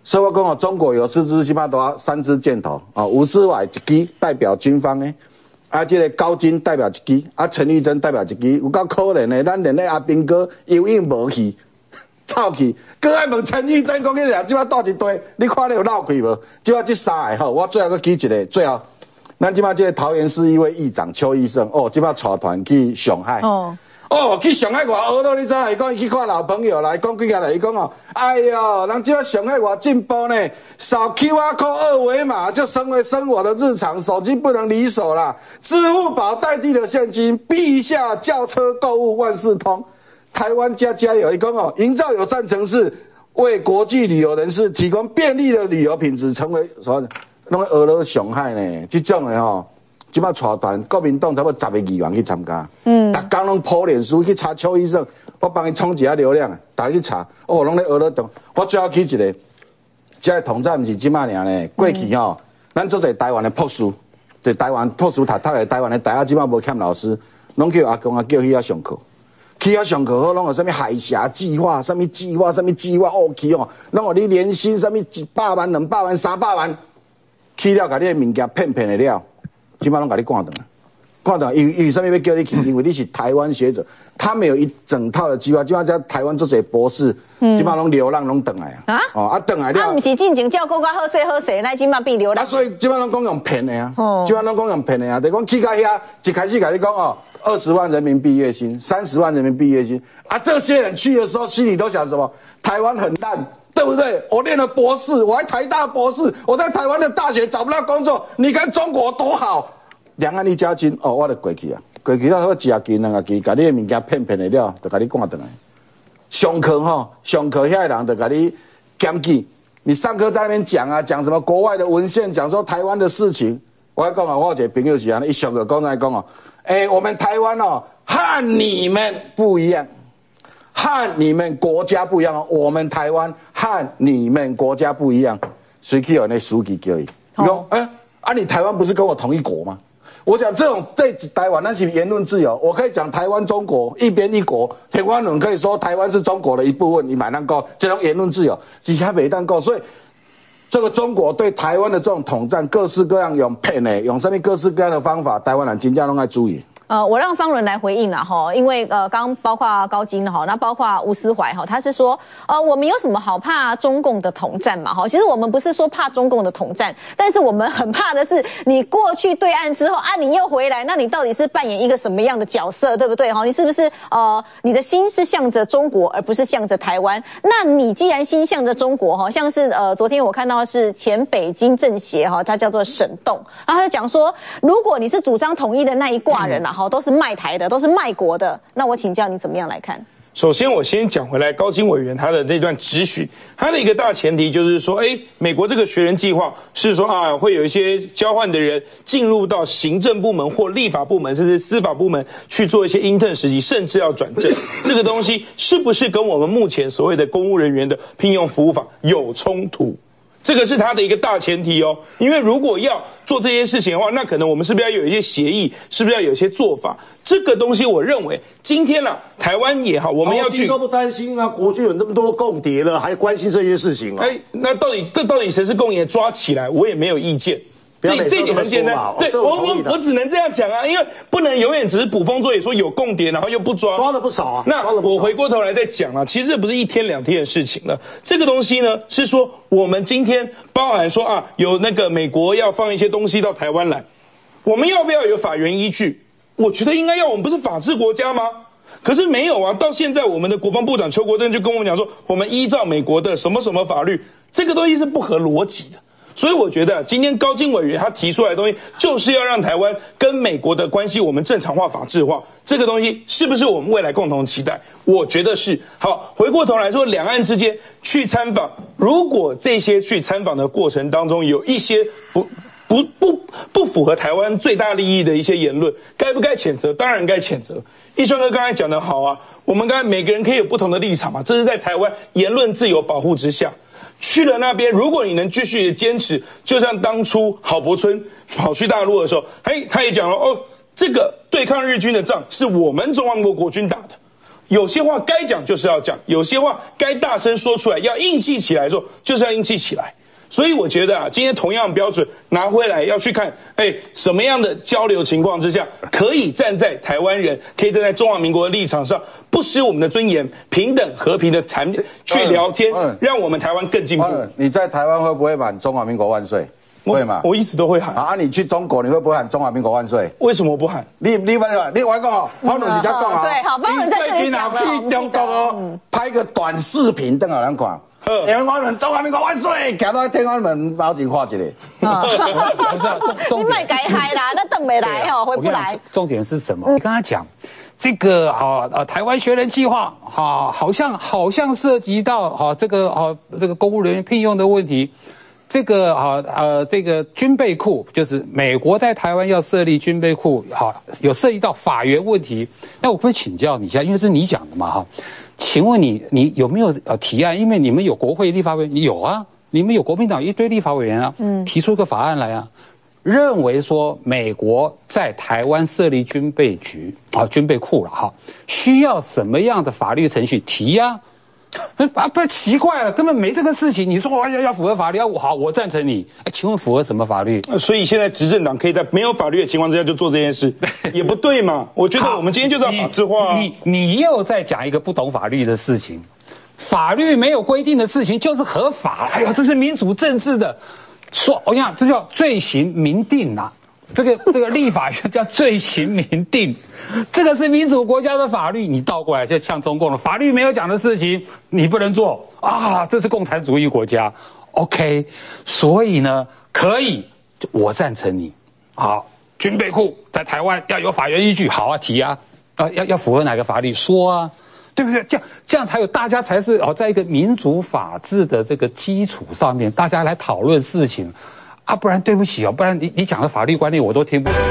所以我讲哦，中国有4支，起码都要3支箭头啊。吴思怀1支代表军方的，啊，这个高金代表1支，啊，陈玉珍代表1支，有够可怜的，咱连那阿兵哥游泳无去。臭去，搁爱问陈玉珍讲迄俩，即摆倒一堆，你看你有闹气无？即摆这3个吼，我最后搁举一个，最后，咱即摆这个桃园市议会议长邱医生，哦，即摆带团去上海，去上海偌学咯，你知影？伊讲伊去看老朋友啦，讲几下来，伊讲哦，哎哟，人即摆上海偌进步呢，扫 QR code 2维码就成为生活的日常，手机不能离手啦，支付宝代替了现金，陛下轿车购物万事通。台湾加油！伊讲哦，营造友善城市，为国际旅游人士提供便利的旅游品质，成为什么？拢俄罗上海呢？这种的吼，即摆带团国民党差不多10个议员去参加，逐天拢破脸书去查邱医生，我帮伊冲一下流量，大家去查，拢咧俄罗动。我最后举一个，这个统战不是即摆尔呢，过去吼，咱做者台湾的博士，在台湾博士读的台湾的大学即摆无欠老师，拢叫阿公啊叫去遐上课。去遐上课好，拢有啥物海峡计划，啥物计划，去哦，拢有你年薪啥物100万、200万、300万，去了，甲你的物件骗的了，即摆拢甲你赶倒，因啥物要叫你去？因为你是台湾学者，他们有一整套的计划，即摆在台湾做些博士，即摆拢流浪拢倒来啊，倒来了， 毋是进前照顾较好势，那即摆变流浪， 所以即摆拢讲用骗的啊，即摆拢讲用骗的啊，就讲去到遐，一开始甲你讲哦。20万人民币月薪，30万人民币月薪啊！这些人去的时候，心里都想什么？台湾很烂，对不对？我念了博士，我还台大博士，我在台湾的大学找不到工作。你看中国多好，两岸一家亲哦，我就过去啊，过去了好1斤2斤，把你的物件骗的了，就把你赶回来。上课遐的人就把你检举，你上课在那边讲啊，讲什么国外的文献，讲说台湾的事情。我还讲啊，我有一个朋友是安尼，一上课讲哦。我们台湾哦，和你们不一样，和你们国家不一样哦。我们台湾和你们国家不一样，谁去有那书记叫伊？你讲，你台湾不是跟我同一国吗？我想这种对台湾那是言论自由，我可以讲台湾中国一边一国，台湾人可以说台湾是中国的一部分，你买单够，这种言论自由，其他没单够，所以。这个中国对台湾的这种统战，各式各样用骗的，用什么各式各样的方法，台湾人真正拢爱注意。 我让方伦来回应了哈，因为刚包括高金哈，那包括吴思怀哈，他是说我们有什么好怕中共的统战嘛哈？其实我们不是说怕中共的统战，但是我们很怕的是你过去对岸之后啊，你又回来，那你到底是扮演一个什么样的角色，对不对哈？你是不是你的心是向着中国，而不是向着台湾？那你既然心向着中国哈，像是昨天我看到是前北京政协哈，他叫做沈栋，然后他就讲说，如果你是主张统一的那一挂人啦。好，都是卖台的，都是卖国的。那我请教你怎么样来看？ 首先，我先讲回来，高金委员他的这段质询，他的一个大前提就是说，美国这个学人计划是说啊，会有一些交换的人进入到行政部门或立法部门，甚至司法部门去做一些 intern 实习，甚至要转正。这个东西是不是跟我们目前所谓的公务人员的聘用服务法有冲突？这个是他的一个大前提哦，因为如果要做这些事情的话，那可能我们是不是要有一些协议，是不是要有一些做法？这个东西我认为今天啊，台湾也好，我们要去都不担心啊，国军有那么多共谍了，还关心这些事情啊？ 那到底谁是共谍，抓起来我也没有意见。这一点很简单，对我只能这样讲啊，因为不能永远只是捕风捉影，说有共谍然后又不抓， 抓了不少啊。 那我回过头来再讲啊，其实这不是1天2天的事情了。这个东西呢，是说我们今天包含说啊，有那个美国要放一些东西到台湾来，我们要不要有法源依据？我觉得应该要，我们不是法治国家吗？可是没有啊，到现在我们的国防部长邱国正就跟我们讲说，我们依照美国的什么什么法律，这个东西是不合逻辑的。所以我觉得今天高金委员他提出来的东西，就是要让台湾跟美国的关系我们正常化、法治化。这个东西是不是我们未来共同期待？我觉得是。好，回过头来说，两岸之间去参访，如果这些去参访的过程当中有一些不符合台湾最大利益的一些言论，该不该谴责？当然该谴责。一川哥刚才讲的好啊，我们刚才每个人可以有不同的立场嘛，这是在台湾言论自由保护之下。去了那边，如果你能继续的坚持，就像当初郝柏村跑去大陆的时候，他也讲了哦，这个对抗日军的仗是我们中华民国国军打的。 有些话该讲就是要讲，有些话该大声说出来，要硬气起来的时候就是要硬气起来。所以我觉得啊，今天同样的标准拿回来要去看，什么样的交流情况之下，可以站在台湾人，可以站在中华民国的立场上，不失我们的尊严，平等和平的谈去聊天，让我们台湾更进步。 你在台湾会不会喊中华民国万岁？会吗？ 我一直都会喊。 啊，你去中国你会不会喊中华民国万岁？ 为什么我不喊？ 你我讲哦，方伦直接讲啊。 对，好，方伦在这里讲了。 去中国哦，拍个短视频等下人看。台湾人中华民国万岁！行到天安门包前画一个。 不是啊， 你买该嗨啦，那等没来哦，回不来。 重点是什么？你刚才讲这个台湾学人计划好像涉及到这个公务人员聘用的问题。这个军备库，就是美国在台湾要设立军备库，有涉及到法源问题。那我可以请教你一下，因为是你讲的嘛请问你有没有提案？因为你们有国会立法委员，有啊，你们有国民党一堆立法委员啊，提出一个法案来啊，认为说美国在台湾设立军备局军备库了需要什么样的法律程序提啊？不奇怪了，根本没这个事情。你说要符合法律，好，我赞成你。请问符合什么法律？ 所以现在执政党可以在没有法律的情况之下就做这件事，也不对嘛？我觉得我们今天就是要法制化啊。 你又在讲一个不懂法律的事情，法律没有规定的事情就是合法。哎呦，这是民主政治的，我讲这叫罪行明定啊。这个立法叫罪行明定，这个是民主国家的法律，你倒过来就像中共的法律没有讲的事情，你不能做啊！这是共产主义国家 ，OK？ 所以呢，可以，我赞成你。好，军备库在台湾要有法源依据，好啊，提啊，要符合哪个法律说啊，对不对？这样才有大家才是在一个民主法治的这个基础上面，大家来讨论事情。不然对不起不然你讲的法律观念我都听不懂。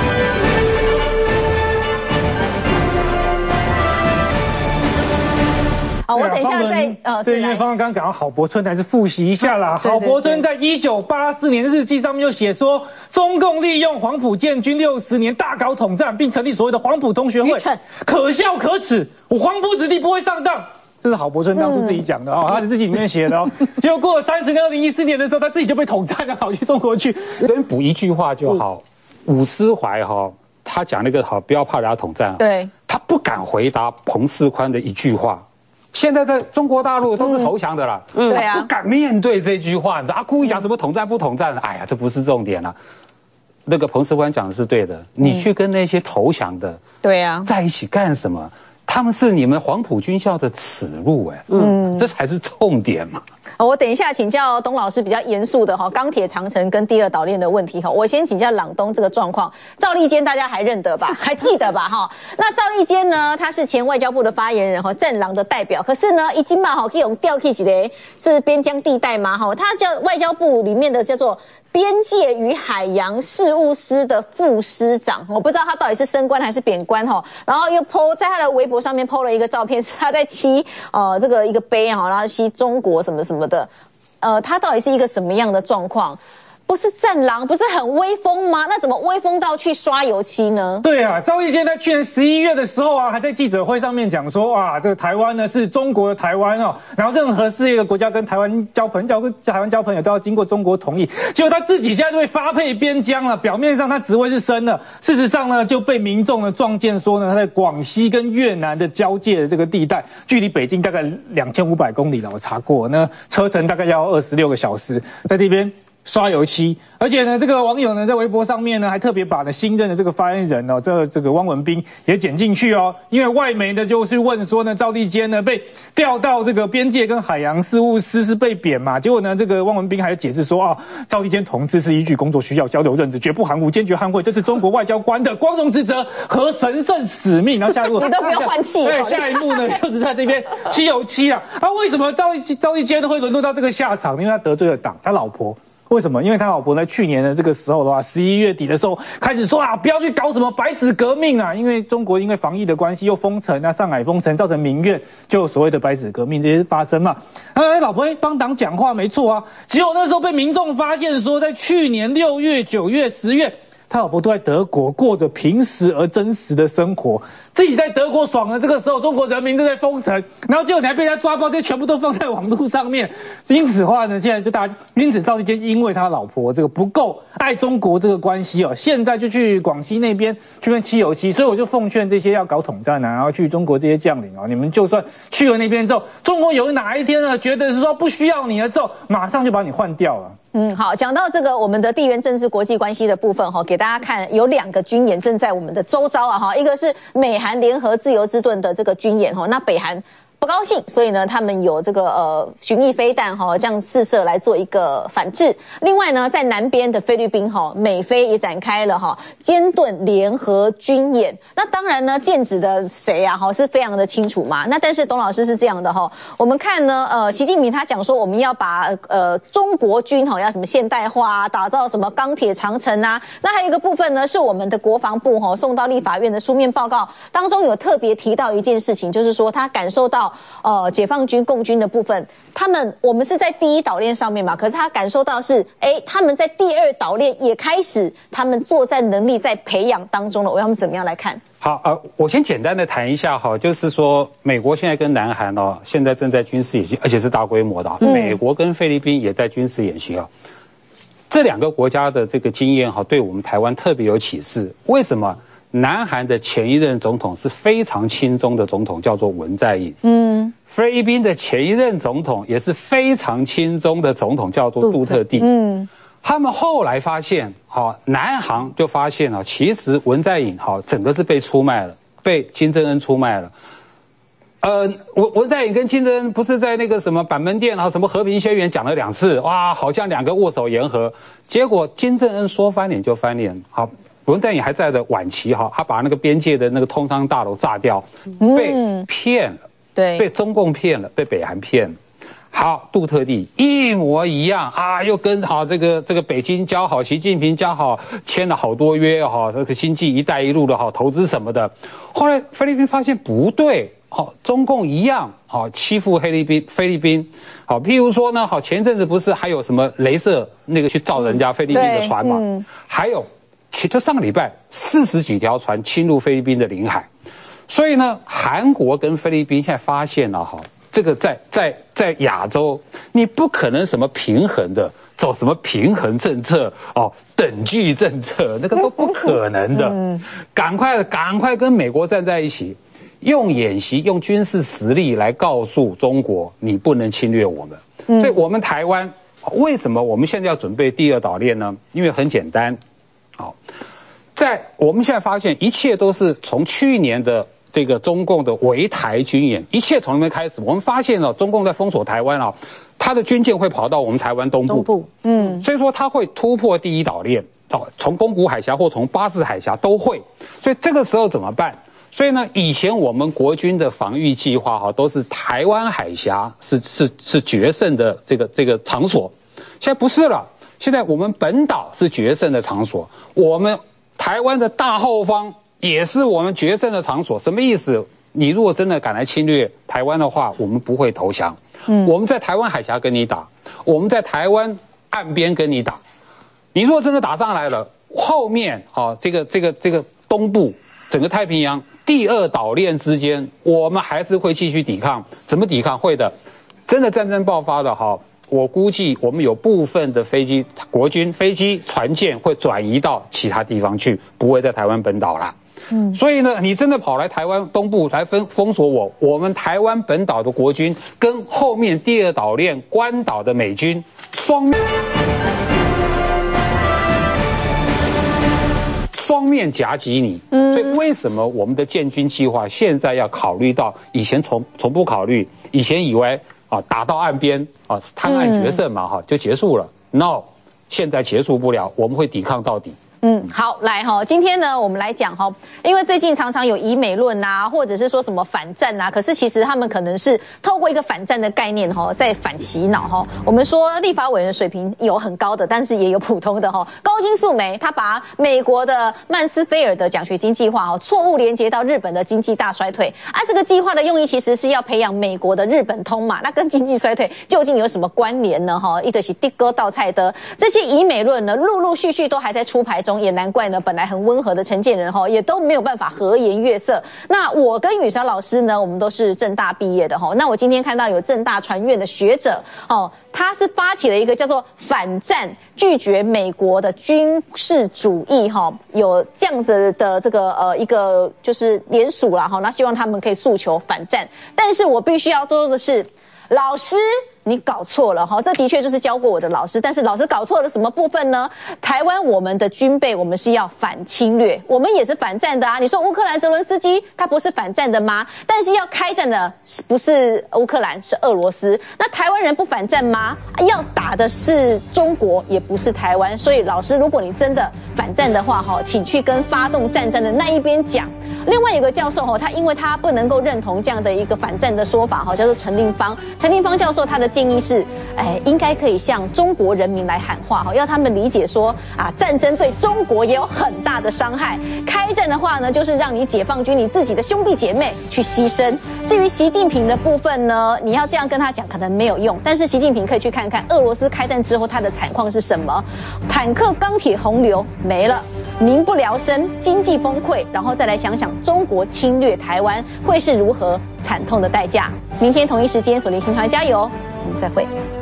好，我等一下再对，因为刚刚讲到郝柏村，还是复习一下啦。郝柏村在1984年日记上面就写说，中共利用黄埔建军60年大搞统战，并成立所谓的黄埔同学会，可笑可耻，我黄埔子弟不会上当。这是郝柏村当初自己讲的他是自己里面写的结果过了30年，2014年的时候，他自己就被统战了，跑去中国去。 跟补一句话就好，伍思怀他讲那个不要怕人家统战对， 他不敢回答彭世宽的一句话。现在在中国大陆都是投降的啦， 对啊， 不敢面对这句话，你知道故意讲什么统战不统战，哎呀，这不是重点啦。那个彭世宽讲的是对的，你去跟那些投降的对啊在一起干什么？他们是你们黄埔军校的耻辱这才是重点嘛。 我等一下请教董老师比较严肃的钢铁长城跟第二岛链的问题我先请教朗东这个状况。赵立坚大家还认得吧？还记得吧？那赵立坚呢，他是前外交部的发言人战狼的代表，可是呢，已经可以用调去一个是边疆地带嘛他叫外交部里面的叫做边界与海洋事务司的副司长，我不知道他到底是升官还是贬官然后又 po 在他的微博上面 po 了一个照片，是他在漆这个一个碑然后漆中国什么什么的，他到底是一个什么样的状况？不是战狼，不是很威风吗？那怎么威风到去刷油漆呢？ 对啊，赵立坚在去年11月的时候还在记者会上面讲说这个台湾呢是中国的台湾然后任何世界的国家跟台湾交朋友都要经过中国同意。结果他自己现在就被发配边疆了，表面上他职位是升了，事实上呢就被民众呢撞见说呢他在广西跟越南的交界的这个地带，距离北京大概2500公里了，我查过，那车程大概要26个小时，在这边刷油漆。而且呢，这个网友呢在微博上面呢还特别把呢新任的这个发言人这个汪文斌也剪进去因为外媒呢就是问说呢赵立坚呢被调到这个边界跟海洋事务司是被贬嘛，结果呢这个汪文斌还解释说赵立坚同志是依据工作需要交流任职，绝不含糊，坚决捍卫这是中国外交官的光荣职责和神圣使命。然后下一幕你都不用换气对，下一幕呢就是在这边漆油漆为什么赵立坚会沦落到这个下场？因为他得罪了党，他老婆。为什么？因为他老婆呢，去年的这个时候的话，11月底的时候开始说不要去搞什么白纸革命因为中国因为防疫的关系又封城上海封城造成民怨，就所谓的白纸革命这些发生嘛。老婆帮党讲话没错结果那时候被民众发现说，在去年6月、9月、10月。 他老婆都在德国过着平实而真实的生活，自己在德国爽了，这个时候中国人民正在封城，然后结果你还被他抓包，这些全部都放在网络上面。因此的话呢，现在就大家因此赵立坚因为他老婆这个不够爱中国这个关系哦，现在就去广西那边去跟797，所以我就奉劝这些要搞统战然后去中国这些将领哦，你们就算去了那边之后，中国有哪一天呢觉得是说不需要你了之后，马上就把你换掉了。 好，讲到这个我们的地缘政治国际关系的部分给大家看有2个军演正在我们的周遭一个是美韩联合自由之盾的这个军演那北韩不高兴，所以呢，他们有这个巡弋飞弹这样试射来做一个反制。另外呢，在南边的菲律宾美菲也展开了尖盾联合军演。那当然呢，剑指的谁啊是非常的清楚嘛。那但是董老师是这样的我们看呢习近平他讲说我们要把中国军要什么现代化打造什么钢铁长城啊。那还有一个部分呢，是我们的国防部送到立法院的书面报告当中有特别提到一件事情，就是说他感受到解放军共军的部分，我们是在第1岛链上面嘛，可是他感受到是他们在第2岛链也开始他们作战能力在培养当中了。我要怎么样来看？ 好，我先简单的谈一下就是说美国现在跟南韩现在正在军事演习，而且是大规模的美国跟菲律宾也在军事演习这2个国家的这个经验对我们台湾特别有启示。为什么？南韩的前一任总统是非常亲中的总统，叫做文在寅。菲律宾的前一任总统也是非常亲中的总统，叫做杜特地。他们后来发现，南韩就发现其实文在寅整个是被出卖了，被金正恩出卖了。文在寅跟金正恩不是在那个什么板门店什么和平宣言讲了2次，哇，好像2个握手言和，结果金正恩说翻脸就翻脸。文在寅还在的晚期他把那个边界的那个通商大楼炸掉，被骗了，对，被中共骗了，被北韩骗了。好，杜特地一模一样又跟这个北京交好，习近平交好，签了好多约这个经济一带一路的投资什么的。后来菲律宾发现不对，中共一样欺负菲律宾。譬如说呢，前一阵子不是还有什么雷射那个去照人家菲律宾的船嘛？还有。就上个礼拜40几条船侵入菲律宾的领海，所以呢，韩国跟菲律宾现在发现了这个在亚洲，你不可能什么平衡的走什么平衡政策等距政策，那个都不可能的。赶快跟美国站在一起，用演习用军事实力来告诉中国，你不能侵略我们。所以我们台湾为什么我们现在要准备第2岛链呢？因为很简单。在我们现在发现，一切都是从去年的这个中共的围台军演，一切从那边开始。我们发现中共在封锁台湾他的军舰会跑到我们台湾东部，所以说他会突破第1岛链，从宫古海峡或从巴士海峡都会。所以这个时候怎么办？所以呢，以前我们国军的防御计划都是台湾海峡是决胜的这个场所，现在不是了。现在我们本岛是决胜的场所，我们台湾的大后方也是我们决胜的场所。什么意思？你如果真的敢来侵略台湾的话，我们不会投降。我们在台湾海峡跟你打，我们在台湾岸边跟你打。你如果真的打上来了，后面这个东部整个太平洋第2岛链之间，我们还是会继续抵抗。怎么抵抗？会的，真的战争爆发的我估计我们有部分的飞机，国军飞机、船舰会转移到其他地方去，不会在台湾本岛啦。所以呢，你真的跑来台湾东部来封锁我们台湾本岛的国军，跟后面第2岛链关岛的美军双面夹击你。所以为什么我们的建军计划现在要考虑到以前从不考虑，以前以为打到岸边滩岸决胜嘛就结束了。No， 现在结束不了，我们会抵抗到底。 好，来今天呢，我们来讲因为最近常常有以美论啊，或者是说什么反战啊，可是其实他们可能是透过一个反战的概念在反洗脑我们说立法委员水平有很高的，但是也有普通的高金素梅，他把美国的曼斯菲尔德奖学金计划错误连接到日本的经济大衰退这个计划的用意其实是要培养美国的日本通嘛，那跟经济衰退究竟有什么关联呢？一个是地哥倒菜的这些以美论呢，陆陆续续都还在出牌中。 中，也难怪呢，本来很温和的陈建仁也都没有办法和颜悦色。那我跟雨珊老师呢，我们都是政大毕业的那我今天看到有政大传院的学者他是发起了一个叫做反战，拒绝美国的军事主义有这样子的这个一个就是联署啦那希望他们可以诉求反战。但是我必须要说的是，老师你搞错了这的确就是教过我的老师，但是老师搞错了什么部分呢？台湾我们的军备我们是要反侵略，我们也是反战的啊。你说乌克兰泽伦斯基他不是反战的吗？但是要开战的不是乌克兰，是俄罗斯。那台湾人不反战吗？要打的是中国，也不是台湾。所以老师，如果你真的反战的话请去跟发动战争的那一边讲。另外有个教授他因为他不能够认同这样的一个反战的说法叫做陈令芳。陈令芳教授他的建议是，应该可以向中国人民来喊话要他们理解说战争对中国也有很大的伤害。开战的话呢，就是让你解放军你自己的兄弟姐妹去牺牲。至于习近平的部分呢，你要这样跟他讲可能没有用，但是习近平可以去看看俄罗斯开战之后他的惨况是什么，坦克、钢铁、洪流没了。民不聊生，经济崩溃，然后再来想想中国侵略台湾会是如何惨痛的代价。明天同一时间锁定新台湾加油，我们再会。